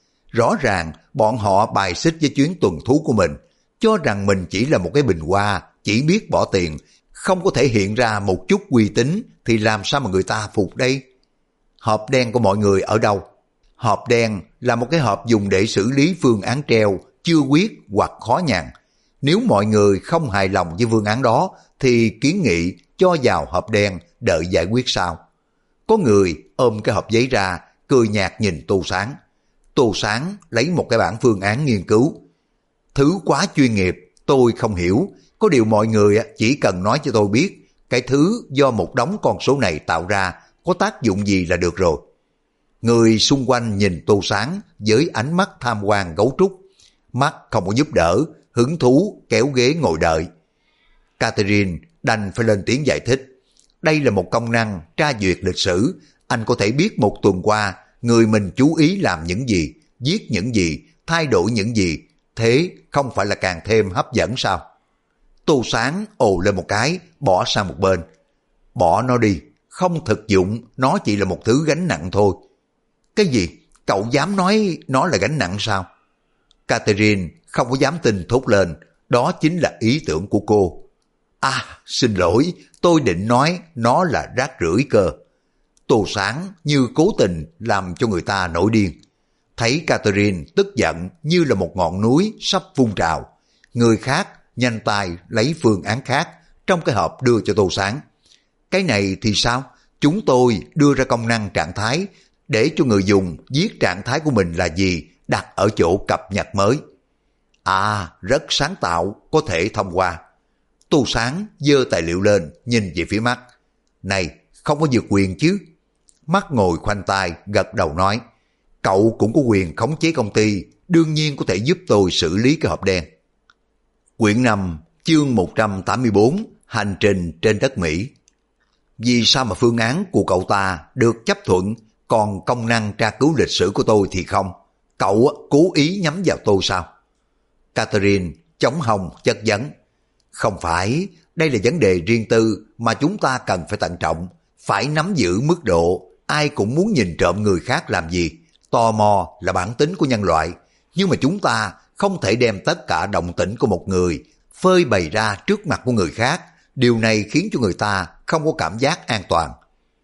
Rõ ràng bọn họ bài xích với chuyến tuần thú của mình, cho rằng mình chỉ là một cái bình hoa, chỉ biết bỏ tiền, không có thể hiện ra một chút uy tín thì làm sao mà người ta phục đây? Hộp đen của mọi người ở đâu? Hộp đen là một cái hộp dùng để xử lý phương án treo, chưa quyết hoặc khó nhằn. Nếu mọi người không hài lòng với phương án đó thì kiến nghị cho vào hộp đen đợi giải quyết sau. Có người ôm cái hộp giấy ra, cười nhạt nhìn Tô Sáng. Tô Sáng lấy một cái bản phương án nghiên cứu. Thứ quá chuyên nghiệp, tôi không hiểu. Có điều mọi người chỉ cần nói cho tôi biết cái thứ do một đống con số này tạo ra có tác dụng gì là được rồi. Người xung quanh nhìn Tô Sáng với ánh mắt tham quan gấu trúc. Mắt không có giúp đỡ, hứng thú kéo ghế ngồi đợi. Catherine đành phải lên tiếng giải thích. Đây là một công năng tra duyệt lịch sử. Anh có thể biết một tuần qua người mình chú ý làm những gì, viết những gì, thay đổi những gì. Thế không phải là càng thêm hấp dẫn sao? Tô Sáng ồ lên một cái, bỏ sang một bên. Bỏ nó đi, không thực dụng, nó chỉ là một thứ gánh nặng thôi. Cái gì? Cậu dám nói nó là gánh nặng sao? Catherine không có dám tin thốt lên, đó chính là ý tưởng của cô. À, xin lỗi, tôi định nói nó là rác rưởi cơ. Tô Sáng như cố tình làm cho người ta nổi điên. Thấy Catherine tức giận như là một ngọn núi sắp phun trào, người khác nhanh tay lấy phương án khác trong cái hộp đưa cho Tô Sáng. Cái này thì sao? Chúng tôi đưa ra công năng trạng thái để cho người dùng viết trạng thái của mình là gì đặt ở chỗ cập nhật mới. À, rất sáng tạo, có thể thông qua. Tô Sáng giơ tài liệu lên, nhìn về phía Mắt. Này, không có vượt quyền chứ? Mắt ngồi khoanh tay, gật đầu nói. Cậu cũng có quyền khống chế công ty, đương nhiên có thể giúp tôi xử lý cái hộp đen. Quyển 5, chương 184, Hành trình trên đất Mỹ. Vì sao mà phương án của cậu ta được chấp thuận, còn công năng tra cứu lịch sử của tôi thì không? Cậu cố ý nhắm vào tôi sao? Catherine chống hông chất vấn. Không phải, đây là vấn đề riêng tư mà chúng ta cần phải tận trọng, phải nắm giữ mức độ. Ai cũng muốn nhìn trộm người khác làm gì, tò mò là bản tính của nhân loại, nhưng mà chúng ta không thể đem tất cả động tĩnh của một người phơi bày ra trước mặt của người khác. Điều này khiến cho người ta không có cảm giác an toàn.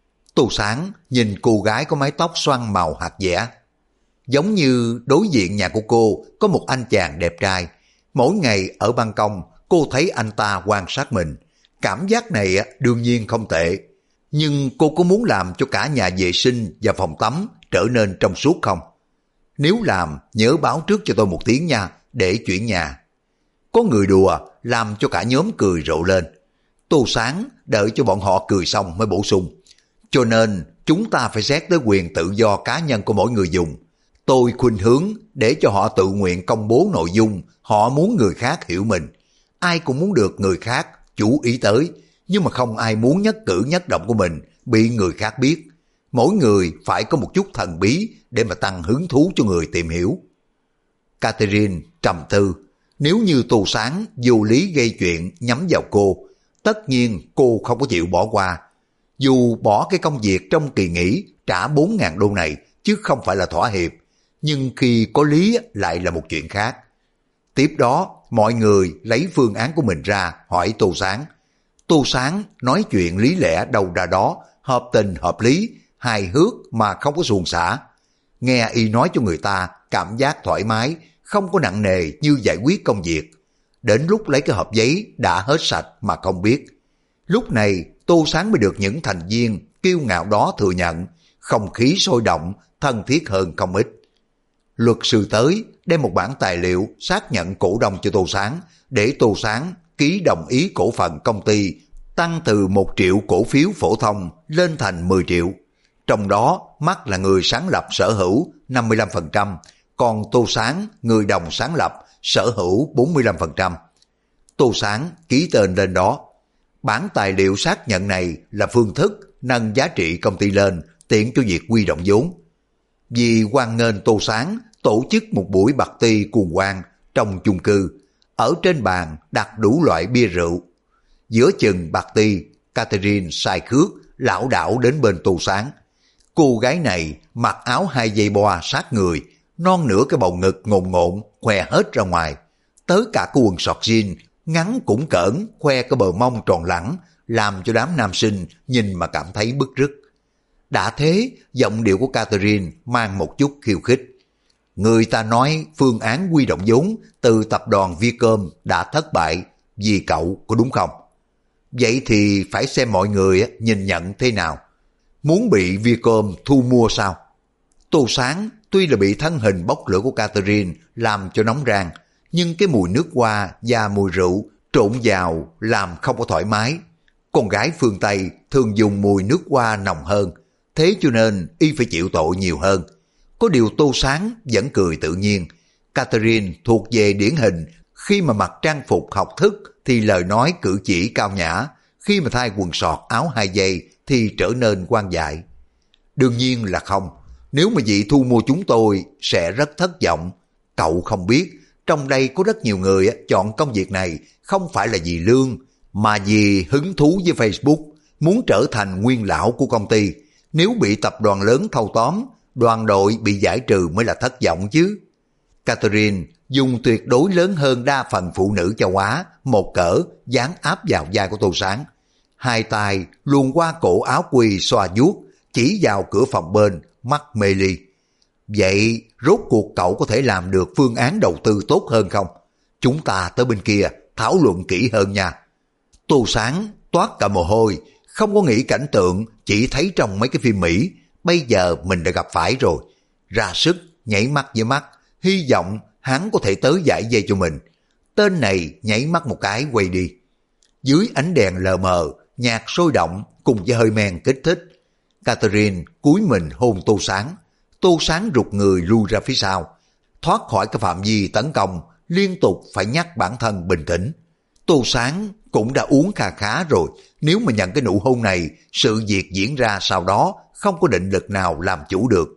Tô Sáng nhìn cô gái có mái tóc xoăn màu hạt dẻ. Giống như đối diện nhà của cô có một anh chàng đẹp trai. Mỗi ngày ở ban công cô thấy anh ta quan sát mình. Cảm giác này đương nhiên không tệ. Nhưng cô có muốn làm cho cả nhà vệ sinh và phòng tắm trở nên trong suốt không? Nếu làm, nhớ báo trước cho tôi một tiếng nha, để chuyển nhà. Có người đùa, làm cho cả nhóm cười rộ lên. Tô Sáng đợi cho bọn họ cười xong mới bổ sung. Cho nên chúng ta phải xét tới quyền tự do cá nhân của mỗi người dùng. Tôi khuynh hướng để cho họ tự nguyện công bố nội dung họ muốn người khác hiểu mình. Ai cũng muốn được người khác chú ý tới, nhưng mà không ai muốn nhất cử nhất động của mình bị người khác biết. Mỗi người phải có một chút thần bí để mà tăng hứng thú cho người tìm hiểu. Catherine trầm tư, nếu như Tô Sáng vô lý gây chuyện nhắm vào cô, tất nhiên cô không có chịu bỏ qua. Dù bỏ cái công việc trong kỳ nghỉ trả 4.000 đô này chứ không phải là thỏa hiệp, nhưng khi có lý lại là một chuyện khác. Tiếp đó, mọi người lấy phương án của mình ra hỏi Tô Sáng. Tô Sáng nói chuyện lý lẽ đâu ra đó, hợp tình hợp lý, hài hước mà không có suồng sã. Nghe y nói cho người ta cảm giác thoải mái, không có nặng nề như giải quyết công việc. Đến lúc lấy cái hộp giấy đã hết sạch mà không biết. Lúc này Tô Sáng mới được những thành viên kiêu ngạo đó thừa nhận, không khí sôi động, thân thiết hơn không ít. Luật sư tới đem một bản tài liệu xác nhận cổ đông cho Tô Sáng, để Tô Sáng ký đồng ý cổ phần công ty tăng từ 1 triệu cổ phiếu phổ thông lên thành 10 triệu. Trong đó Mắt là người sáng lập sở hữu 55%, còn Tô Sáng, người đồng sáng lập, sở hữu 45%. Tô Sáng ký tên lên đó. Bản tài liệu xác nhận này là phương thức nâng giá trị công ty lên, tiện cho việc huy động vốn. Vì hoan nghênh Tô Sáng tổ chức một buổi party cuồng hoan trong chung cư, ở trên bàn đặt đủ loại bia rượu. Giữa chừng party, Catherine sai khước lảo đảo đến bên Tô Sáng. Cô gái này mặc áo 2 dây boa sát người, non nửa cái bầu ngực ngồn ngộn khoe hết ra ngoài, tới cả cái quần sọt jean ngắn cũng cỡn khoe cái bờ mông tròn lẳng, làm cho đám nam sinh nhìn mà cảm thấy bức rứt. Đã thế, giọng điệu của Catherine mang một chút khiêu khích. Người ta nói phương án huy động vốn từ tập đoàn Viacom đã thất bại vì cậu, có đúng không? Vậy thì phải xem mọi người nhìn nhận thế nào. Muốn bị Viacom thu mua sao? Tô Sáng tuy là bị thân hình bốc lửa của Catherine làm cho nóng rang, nhưng cái mùi nước hoa và mùi rượu trộn vào làm không có thoải mái. Con gái phương Tây thường dùng mùi nước hoa nồng hơn, thế cho nên y phải chịu tội nhiều hơn. Có điều Tô Sáng vẫn cười tự nhiên. Catherine thuộc về điển hình, khi mà mặc trang phục học thức thì lời nói cử chỉ cao nhã, khi mà thay quần sọt áo 2 dây thì trở nên quan dại. Đương nhiên là không, nếu mà vị thu mua chúng tôi sẽ rất thất vọng. Cậu không biết, trong đây có rất nhiều người chọn công việc này không phải là vì lương, mà vì hứng thú với Facebook. muốn trở thành nguyên lão của công ty. Nếu bị tập đoàn lớn thâu tóm, đoàn đội bị giải trừ mới là thất vọng chứ. Catherine dùng tuyệt đối lớn hơn đa phần phụ nữ châu Á một cỡ dán áp vào vai của Tô Sáng. Hai tay luồn qua cổ áo quỳ xoa vuốt, chỉ vào cửa phòng bên, mắt mê ly. Vậy rốt cuộc cậu có thể làm được phương án đầu tư tốt hơn không? Chúng ta tới bên kia thảo luận kỹ hơn nha. Tô Sáng toát cả mồ hôi, không có nghĩ cảnh tượng chỉ thấy trong mấy cái phim Mỹ, bây giờ mình đã gặp phải rồi. Ra sức nhảy mắt với mắt, hy vọng hắn có thể tới giải dây cho mình. Tên này nhảy mắt một cái quay đi. Dưới ánh đèn lờ mờ, nhạc sôi động cùng với hơi men kích thích, Catherine cúi mình hôn Tô Sáng. Tô Sáng rụt người lui ra phía sau, thoát khỏi cái phạm vi tấn công, liên tục phải nhắc bản thân bình tĩnh. Tô Sáng cũng đã uống kha khá rồi, nếu mà nhận cái nụ hôn này, sự việc diễn ra sau đó không có định lực nào làm chủ được.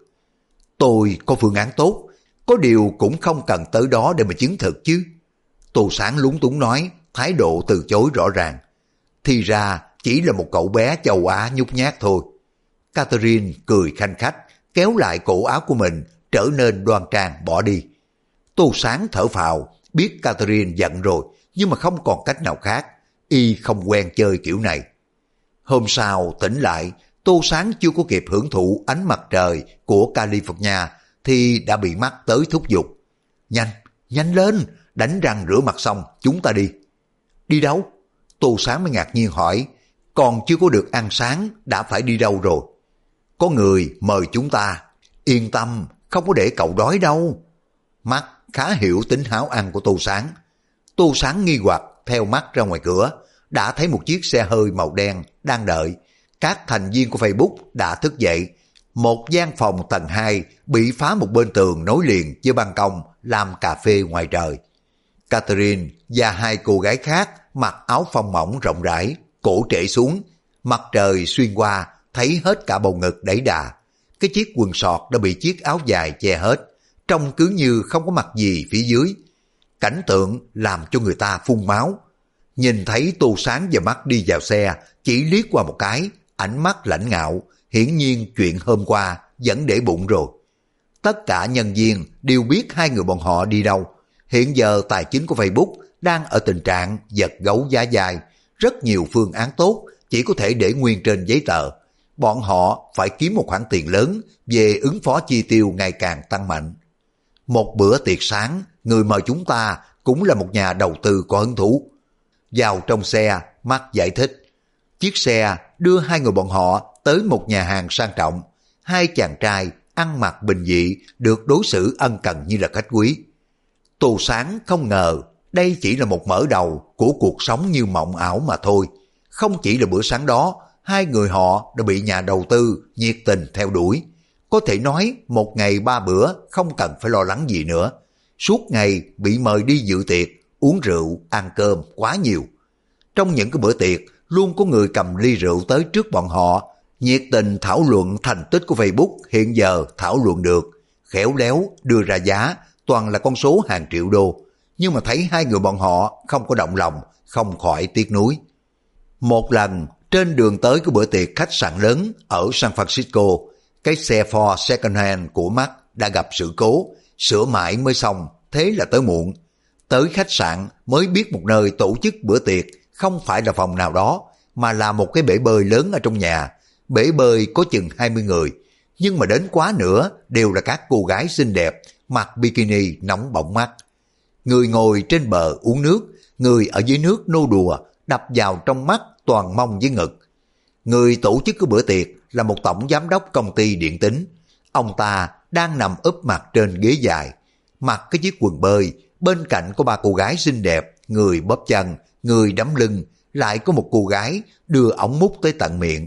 Tôi có phương án tốt, có điều cũng không cần tới đó để mà chứng thực chứ. Tô Sáng lúng túng nói, thái độ từ chối rõ ràng. Thì ra chỉ là một cậu bé châu Á nhút nhát thôi. Catherine cười khanh khách, kéo lại cổ áo của mình, trở nên đoan trang bỏ đi. Tô Sáng thở phào, biết Catherine giận rồi, nhưng mà không còn cách nào khác, y không quen chơi kiểu này. Hôm sau tỉnh lại, Tô Sáng chưa có kịp hưởng thụ ánh mặt trời của California thì đã bị mắt tới thúc giục. Nhanh, nhanh lên, đánh răng rửa mặt xong chúng ta đi. Đi đâu? Tô Sáng mới ngạc nhiên hỏi, còn chưa có được ăn sáng đã phải đi đâu rồi? Có người mời chúng ta, yên tâm, không có để cậu đói đâu. Mắt khá hiểu tính háo ăn của Tô Sáng. Tô Sáng nghi hoặc theo mắt ra ngoài cửa, đã thấy một chiếc xe hơi màu đen đang đợi. Các thành viên của Facebook đã thức dậy. Một gian phòng tầng 2 bị phá một bên tường nối liền với ban công làm cà phê ngoài trời. Catherine và hai cô gái khác mặc áo phông mỏng rộng rãi, cổ trễ xuống, mặt trời xuyên qua thấy hết cả bầu ngực đẩy đà. Cái chiếc quần sọt đã bị chiếc áo dài che hết, trông cứ như không có mặc gì phía dưới. Cảnh tượng làm cho người ta phun máu. Nhìn thấy Tô Sáng và mắt đi vào xe, chỉ liếc qua một cái, ánh mắt lãnh ngạo, hiển nhiên chuyện hôm qua vẫn để bụng rồi. Tất cả nhân viên đều biết hai người bọn họ đi đâu. Hiện giờ tài chính của Facebook đang ở tình trạng giật gấu giá dài, rất nhiều phương án tốt chỉ có thể để nguyên trên giấy tờ. Bọn họ phải kiếm một khoản tiền lớn về ứng phó chi tiêu ngày càng tăng mạnh. Một bữa tiệc sáng, người mời chúng ta cũng là một nhà đầu tư có hứng thú. Vào trong xe, Mark giải thích. Chiếc xe đưa hai người bọn họ tới một nhà hàng sang trọng. Hai chàng trai ăn mặc bình dị được đối xử ân cần như là khách quý. Tô Sáng không ngờ đây chỉ là một mở đầu của cuộc sống như mộng ảo mà thôi. Không chỉ là bữa sáng đó, hai người họ đã bị nhà đầu tư nhiệt tình theo đuổi. Có thể nói một ngày 3 bữa không cần phải lo lắng gì nữa. Suốt ngày bị mời đi dự tiệc, uống rượu, ăn cơm quá nhiều. Trong những cái bữa tiệc, luôn có người cầm ly rượu tới trước bọn họ, nhiệt tình thảo luận thành tích của Facebook hiện giờ thảo luận được, khéo léo đưa ra giá, toàn là con số hàng triệu đô. Nhưng mà thấy hai người bọn họ không có động lòng, không khỏi tiếc nuối. Một lần, trên đường tới cái bữa tiệc khách sạn lớn ở San Francisco, cái xe Ford second hand của Mark đã gặp sự cố, sửa mãi mới xong, thế là tới muộn. Tới khách sạn mới biết một nơi tổ chức bữa tiệc không phải là phòng nào đó, mà là một cái bể bơi lớn ở trong nhà. Bể bơi có chừng 20 người, nhưng mà đến quá nữa đều là các cô gái xinh đẹp, mặc bikini nóng bỏng mắt. Người ngồi trên bờ uống nước, người ở dưới nước nô đùa, đập vào trong mắt toàn mông với ngực. Người tổ chức cái bữa tiệc là một tổng giám đốc công ty điện tín. Ông ta đang nằm úp mặt trên ghế dài, mặc cái chiếc quần bơi, bên cạnh có ba cô gái xinh đẹp, người bóp chân, người đấm lưng, lại có một cô gái đưa ống mút tới tận miệng.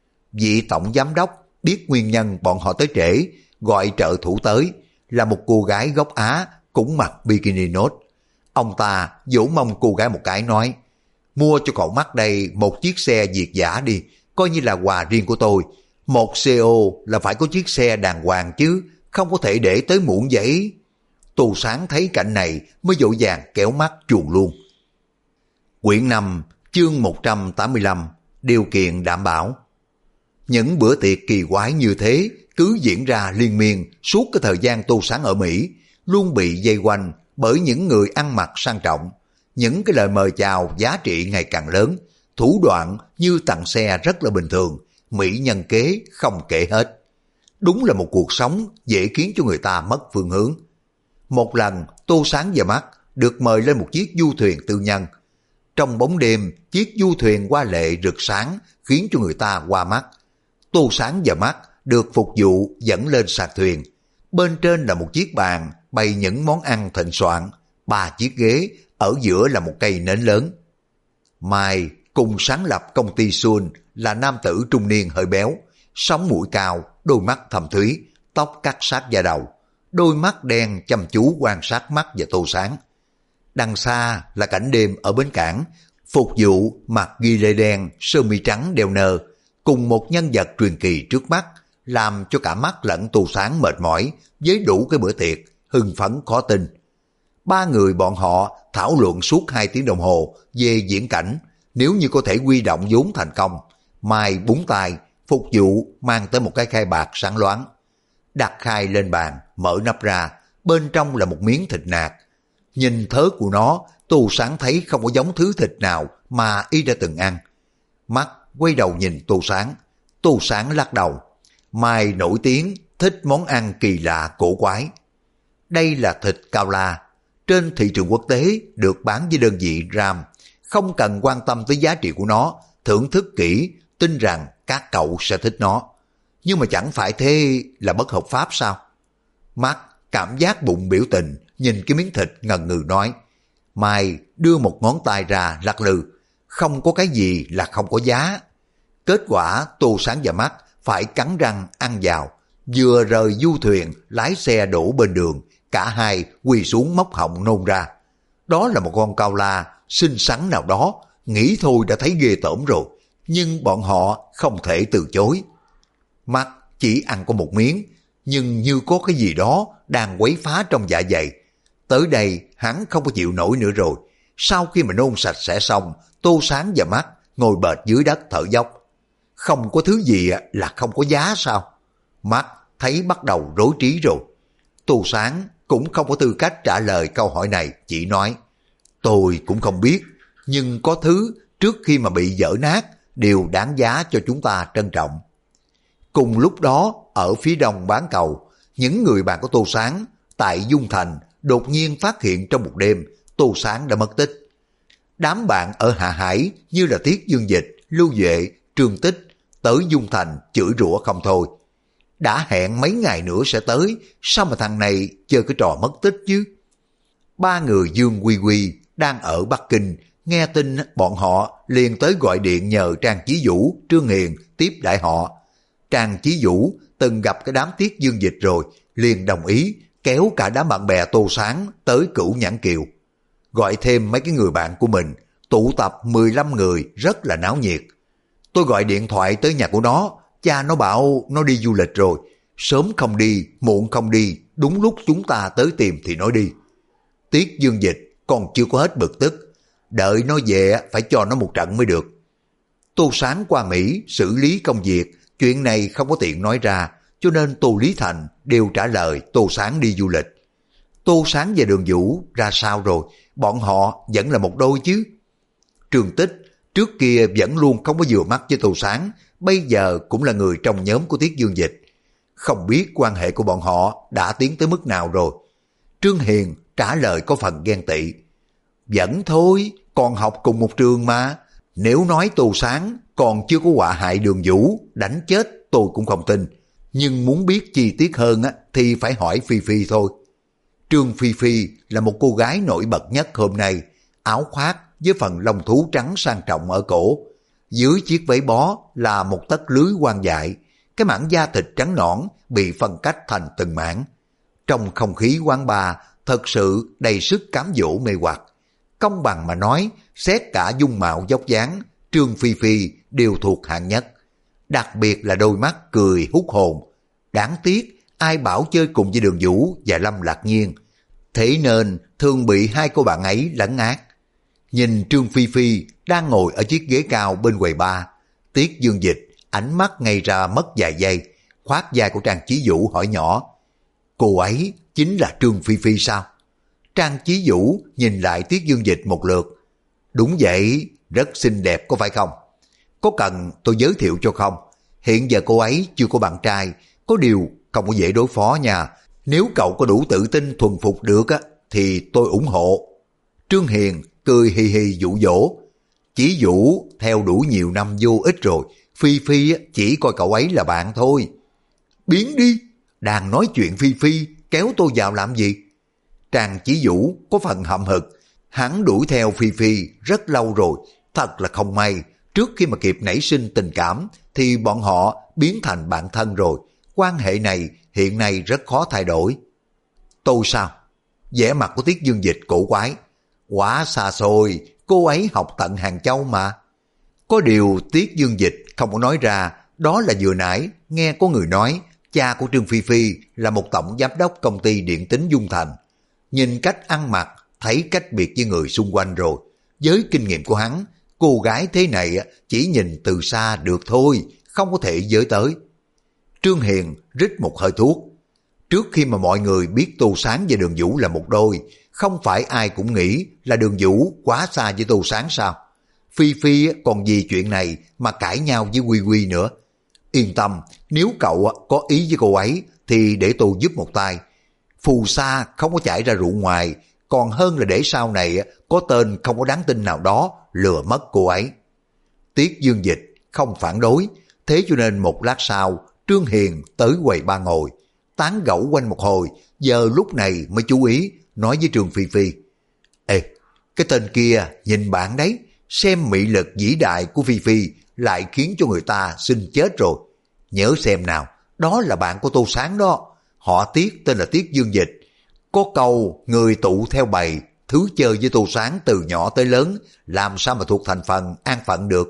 Vị tổng giám đốc biết nguyên nhân bọn họ tới trễ, gọi trợ thủ tới, là một cô gái gốc Á cũng mặc bikini nốt. Ông ta vỗ mông cô gái một cái nói, mua cho cậu Mắt đây một chiếc xe Việt dã đi, coi như là quà riêng của tôi. Một CEO là phải có chiếc xe đàng hoàng chứ, không có thể để tới muộn vậy. Tô Sáng thấy cảnh này mới vội vàng kéo Mắt chuồn luôn. Quyển 5, chương 185, điều kiện đảm bảo. Những bữa tiệc kỳ quái như thế cứ diễn ra liên miên suốt cái thời gian Tô Sáng ở Mỹ, luôn bị vây quanh bởi những người ăn mặc sang trọng, những cái lời mời chào giá trị ngày càng lớn, thủ đoạn như tặng xe rất là bình thường, mỹ nhân kế không kể hết. Đúng là một cuộc sống dễ khiến cho người ta mất phương hướng. Một lần Tô Sáng và Mắt được mời lên một chiếc du thuyền tư nhân. Trong bóng đêm, chiếc du thuyền hoa lệ rực sáng khiến cho người ta hoa mắt. Tô Sáng và Mắt được phục vụ dẫn lên sạc thuyền. Bên trên là một chiếc bàn bày những món ăn thịnh soạn, 3 chiếc ghế, ở giữa là một cây nến lớn. Mai cùng sáng lập công ty Sun là nam tử trung niên hơi béo, sống mũi cao, đôi mắt thâm thúy, tóc cắt sát da đầu, đôi mắt đen chăm chú quan sát Mắt và Tô Sáng. Đằng xa là cảnh đêm ở bến cảng, phục vụ mặc ghi lê đen, sơ mi trắng đeo nơ, cùng một nhân vật truyền kỳ trước mắt, làm cho cả Mắt lẫn Tô Sáng mệt mỏi với đủ cái bữa tiệc, hưng phấn khó tin. 3 người bọn họ thảo luận suốt 2 tiếng đồng hồ về diễn cảnh, nếu như có thể huy động vốn thành công. Mai búng tay, phục vụ mang tới một cái khay bạc sáng loáng. Đặt khay lên bàn, mở nắp ra, bên trong là một miếng thịt nạc. Nhìn thớ của nó, Tô Sáng thấy không có giống thứ thịt nào mà y đã từng ăn. Mắt quay đầu nhìn Tô Sáng. Tô Sáng lắc đầu. Mai nổi tiếng thích món ăn kỳ lạ cổ quái. Đây là thịt cao la. Trên thị trường quốc tế được bán với đơn vị gram. Không cần quan tâm tới giá trị của nó, thưởng thức kỹ, tin rằng các cậu sẽ thích nó. Nhưng mà chẳng phải thế là bất hợp pháp sao? Mắt cảm giác bụng biểu tình, nhìn cái miếng thịt ngần ngừ nói. Mai đưa một ngón tay ra lắc lư. Không có cái gì là không có giá. Kết quả Tô Sáng và Mắt phải cắn răng ăn vào. Vừa rời du thuyền, lái xe đổ bên đường, cả hai quỳ xuống móc họng nôn ra. Đó là một con cao la xinh xắn nào đó, nghĩ thôi đã thấy ghê tởm rồi, nhưng bọn họ không thể từ chối. Mắt chỉ ăn có một miếng, nhưng như có cái gì đó đang quấy phá trong dạ dày. Tới đây hắn không có chịu nổi nữa rồi. Sau khi mà nôn sạch sẽ xong, Tô Sáng và Mắt ngồi bệt dưới đất thở dốc. Không có thứ gì là không có giá sao? Mắt thấy bắt đầu rối trí rồi. Tô Sáng cũng không có tư cách trả lời câu hỏi này, chỉ nói, tôi cũng không biết, nhưng có thứ trước khi mà bị dở nát đều đáng giá cho chúng ta trân trọng. Cùng lúc đó, ở phía đông bán cầu, những người bạn của Tô Sáng tại Dung Thành đột nhiên phát hiện trong một đêm Tô Sáng đã mất tích. Đám bạn ở Hạ Hải như là Tiết Dương Dịch, Lưu Duệ, Trương Tích tới Dung Thành chửi rủa không thôi. Đã hẹn mấy ngày nữa sẽ tới, sao mà thằng này chơi cái trò mất tích chứ? 3 người Dương Quy Quy đang ở Bắc Kinh, nghe tin bọn họ liền tới gọi điện nhờ Trang Chí Vũ, Trương Hiền tiếp đãi họ. Trang Chí Vũ từng gặp cái đám Tiết Dương Dịch rồi, liền đồng ý kéo cả đám bạn bè Tô Sáng tới Cửu Nhãn Kiều. Gọi thêm mấy cái người bạn của mình, tụ tập 15 người rất là náo nhiệt. Tôi gọi điện thoại tới nhà của nó, cha nó bảo nó đi du lịch rồi, sớm không đi, muộn không đi, đúng lúc chúng ta tới tìm thì nói đi. Tiết Dương Dịch còn chưa có hết bực tức, đợi nó về phải cho nó một trận mới được. Tô Sáng qua Mỹ xử lý công việc, chuyện này không có tiện nói ra, cho nên Tô Lý Thành đều trả lời Tô Sáng đi du lịch. Tô Sáng và Đường Vũ ra sao rồi, bọn họ vẫn là một đôi chứ. Trương Tích trước kia vẫn luôn không có vừa mắt với Tô Sáng, bây giờ cũng là người trong nhóm của Tiết Dương Dịch. Không biết quan hệ của bọn họ đã tiến tới mức nào rồi. Trương Hiền trả lời có phần ghen tị. Vẫn thôi, còn học cùng một trường mà. Nếu nói Tô Sáng còn chưa có họa hại Đường Vũ, đánh chết tôi cũng không tin. Nhưng muốn biết chi tiết hơn thì phải hỏi Phi Phi thôi. Trương Phi Phi là một cô gái nổi bật nhất hôm nay, áo khoác với phần lông thú trắng sang trọng ở cổ. Dưới chiếc váy bó là một tấc lưới quan dại, cái mảng da thịt trắng nõn bị phân cách thành từng mảng. Trong không khí quán bar thật sự đầy sức cám dỗ mê hoặc. Công bằng mà nói, xét cả dung mạo dốc dáng, Trương Phi Phi đều thuộc hạng nhất. Đặc biệt là đôi mắt cười hút hồn. Đáng tiếc, ai bảo chơi cùng với Đường Vũ và Lâm Lạc Nhiên. Thế nên thường bị hai cô bạn ấy lấn át. Nhìn Trương Phi Phi đang ngồi ở chiếc ghế cao bên quầy bar, Tiết Dương Dịch ánh mắt ngay ra mất vài giây, khoác vai của Trang Chí Vũ hỏi nhỏ, cô ấy chính là Trương Phi Phi sao? Trang Chí Vũ nhìn lại Tiết Dương Dịch một lượt. Đúng vậy, rất xinh đẹp có phải không? Có cần tôi giới thiệu cho không? Hiện giờ cô ấy chưa có bạn trai, có điều không có dễ đối phó nha. Nếu cậu có đủ tự tin thuần phục được á, thì tôi ủng hộ. Trương Hiền cười hì hì dụ dỗ. Chí Vũ theo đuổi nhiều năm vô ích rồi, Phi Phi chỉ coi cậu ấy là bạn thôi. Biến đi, đang nói chuyện Phi Phi, kéo tôi vào làm gì? Trang Chí Vũ có phần hậm hực, hắn đuổi theo Phi Phi rất lâu rồi, thật là không may, trước khi mà kịp nảy sinh tình cảm thì bọn họ biến thành bạn thân rồi, quan hệ này hiện nay rất khó thay đổi. Tôi sao? Vẻ mặt của Tiết Dương Dịch cổ quái. Quá xa xôi, cô ấy học tận Hàng Châu mà. Có điều Tiết Dương Dịch không có nói ra, đó là vừa nãy nghe có người nói cha của Trương Phi Phi là một tổng giám đốc công ty điện tín Dung Thành. Nhìn cách ăn mặc, thấy cách biệt với người xung quanh rồi. Với kinh nghiệm của hắn, cô gái thế này chỉ nhìn từ xa được thôi, không có thể giới tới. Trương Hiền rít một hơi thuốc. Trước khi mà mọi người biết Tô Sáng và Đường Vũ là một đôi, không phải ai cũng nghĩ là Đường Vũ quá xa với Tô Sáng sao? Phi Phi còn vì chuyện này mà cãi nhau với Quy Quy nữa. Yên tâm, nếu cậu có ý với cô ấy thì để tôi giúp một tay. Phù sa không có chảy ra rượu ngoài, còn hơn là để sau này có tên không có đáng tin nào đó lừa mất cô ấy. Tiết Dương Dịch không phản đối, thế cho nên một lát sau Trương Hiền tới quầy ba ngồi, tán gẫu quanh một hồi, giờ lúc này mới chú ý nói với Trương Phi Phi. Ê, cái tên kia nhìn bạn đấy, xem mị lực vĩ đại của Phi Phi lại khiến cho người ta xin chết rồi. Nhớ xem nào, đó là bạn của Tô Sáng đó, họ Tiết tên là Tiết Dương Dịch. Có câu người tụ theo bầy, thứ chơi với Tô Sáng từ nhỏ tới lớn, làm sao mà thuộc thành phần an phận được.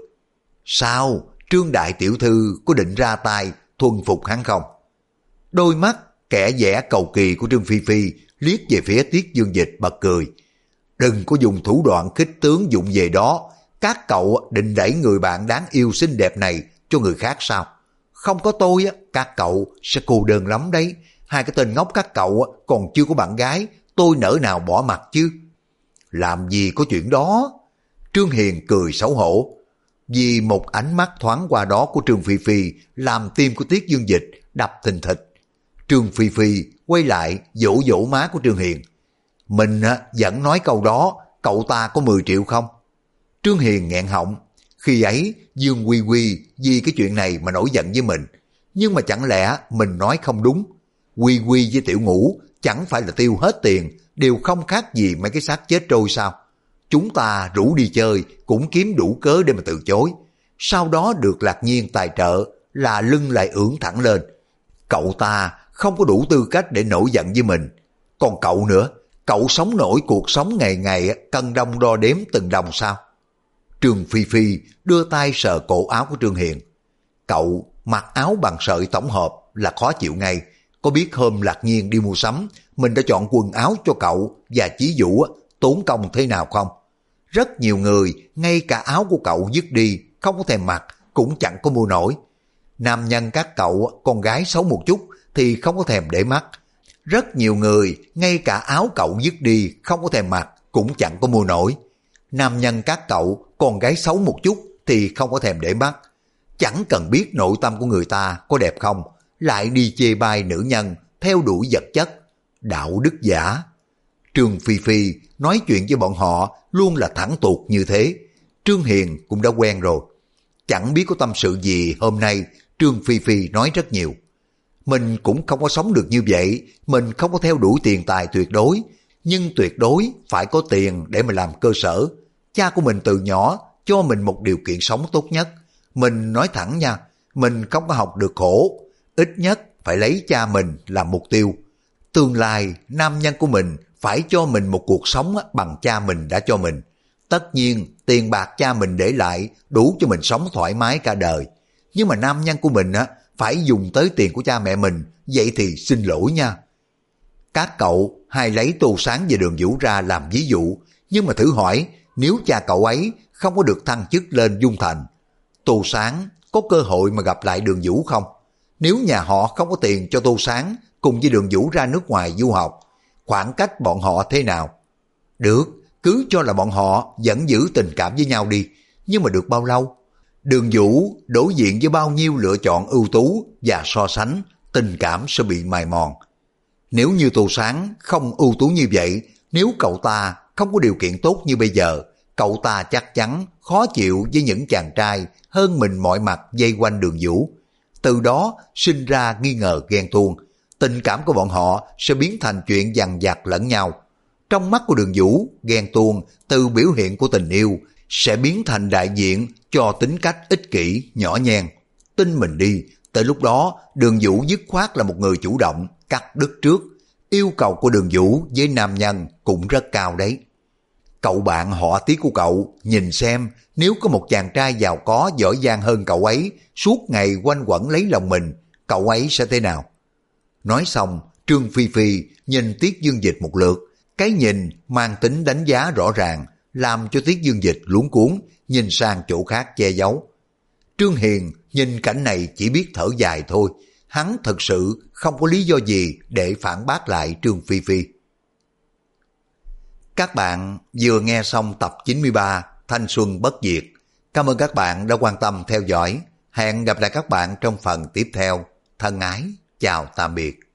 Sao, Trương đại tiểu thư có định ra tay thuần phục hắn không? Đôi mắt kẻ vẽ cầu kỳ của Trương Phi Phi liếc về phía Tiết Dương Dịch bật cười. Đừng có dùng thủ đoạn khích tướng dụng về đó, các cậu định đẩy người bạn đáng yêu xinh đẹp này cho người khác sao? Không có tôi, các cậu sẽ cô đơn lắm đấy. Hai cái tên ngốc các cậu còn chưa có bạn gái, tôi nỡ nào bỏ mặt chứ? Làm gì có chuyện đó? Trương Hiền cười xấu hổ. Vì một ánh mắt thoáng qua đó của Trương Phi Phi làm tim của Tiết Dương Dịch đập thình thịch. Trương Phi Phi quay lại vỗ vỗ má của Trương Hiền. Mình vẫn nói câu đó, cậu ta có 10 triệu không? Trương Hiền nghẹn họng. Khi ấy Dương Quy Quy vì cái chuyện này mà nổi giận với mình. Nhưng mà chẳng lẽ mình nói không đúng? Quy Quy với Tiểu Ngũ chẳng phải là tiêu hết tiền, đều không khác gì mấy cái xác chết trôi sao? Chúng ta rủ đi chơi cũng kiếm đủ cớ để mà từ chối. Sau đó được Lạc Nhiên tài trợ là lưng lại ưỡn thẳng lên. Cậu ta không có đủ tư cách để nổi giận với mình. Còn cậu nữa, cậu sống nổi cuộc sống ngày ngày cân đong đo đếm từng đồng sao? Trương Phi Phi đưa tay sờ cổ áo của Trương Hiền. Cậu mặc áo bằng sợi tổng hợp là khó chịu ngay. Có biết hôm Lạc Nhiên đi mua sắm, mình đã chọn quần áo cho cậu và Chí Vũ tốn công thế nào không? Rất nhiều người, ngay cả áo của cậu dứt đi, không có thèm mặc, cũng chẳng có mua nổi. Nam nhân các cậu, con gái xấu một chút thì không có thèm để mắt. Rất nhiều người, ngay cả áo cậu dứt đi, không có thèm mặc, cũng chẳng có mua nổi. Nam nhân các cậu, con gái xấu một chút thì không có thèm để mắt. Chẳng cần biết nội tâm của người ta có đẹp không, lại đi chê bai nữ nhân, theo đuổi vật chất. Đạo đức giả. Trương Phi Phi nói chuyện với bọn họ luôn là thẳng tuột như thế. Trương Hiền cũng đã quen rồi. Chẳng biết có tâm sự gì hôm nay, Trương Phi Phi nói rất nhiều. Mình cũng không có sống được như vậy, mình không có theo đuổi tiền tài tuyệt đối, nhưng tuyệt đối phải có tiền để mà làm cơ sở. Cha của mình từ nhỏ cho mình một điều kiện sống tốt nhất. Mình nói thẳng nha, mình không có học được khổ, ít nhất phải lấy cha mình làm mục tiêu. Tương lai, nam nhân của mình phải cho mình một cuộc sống bằng cha mình đã cho mình. Tất nhiên, tiền bạc cha mình để lại đủ cho mình sống thoải mái cả đời. Nhưng mà nam nhân của mình phải dùng tới tiền của cha mẹ mình, vậy thì xin lỗi nha. Các cậu hay lấy Tô Sáng và Đường Vũ ra làm ví dụ, nhưng mà thử hỏi, nếu cha cậu ấy không có được thăng chức lên Dung Thành, Tô Sáng có cơ hội mà gặp lại Đường Vũ không? Nếu nhà họ không có tiền cho Tô Sáng cùng với Đường Vũ ra nước ngoài du học, khoảng cách bọn họ thế nào? Được, cứ cho là bọn họ vẫn giữ tình cảm với nhau đi, nhưng mà được bao lâu? Đường Vũ đối diện với bao nhiêu lựa chọn ưu tú và so sánh, tình cảm sẽ bị mài mòn. Nếu như Tô Sáng không ưu tú như vậy, nếu cậu ta không có điều kiện tốt như bây giờ, cậu ta chắc chắn khó chịu với những chàng trai hơn mình mọi mặt dây quanh Đường Vũ. Từ đó sinh ra nghi ngờ ghen tuông, tình cảm của bọn họ sẽ biến thành chuyện dằn vặt lẫn nhau. Trong mắt của Đường Vũ, ghen tuông từ biểu hiện của tình yêu sẽ biến thành đại diện cho tính cách ích kỷ, nhỏ nhen. Tin mình đi, tới lúc đó Đường Vũ dứt khoát là một người chủ động, cắt đứt trước. Yêu cầu của Đường Vũ với nam nhân cũng rất cao đấy. Cậu bạn họ Tiết của cậu, nhìn xem nếu có một chàng trai giàu có giỏi giang hơn cậu ấy, suốt ngày quanh quẩn lấy lòng mình, cậu ấy sẽ thế nào? Nói xong, Trương Phi Phi nhìn Tiết Dương Dịch một lượt, cái nhìn mang tính đánh giá rõ ràng, làm cho Tiết Dương Dịch luống cuống, nhìn sang chỗ khác che giấu. Trương Hiền nhìn cảnh này chỉ biết thở dài thôi, hắn thật sự không có lý do gì để phản bác lại Trương Phi Phi. Các bạn vừa nghe xong tập 93 Thanh Xuân Bất Diệt. Cảm ơn các bạn đã quan tâm theo dõi. Hẹn gặp lại các bạn trong phần tiếp theo. Thân ái, chào tạm biệt.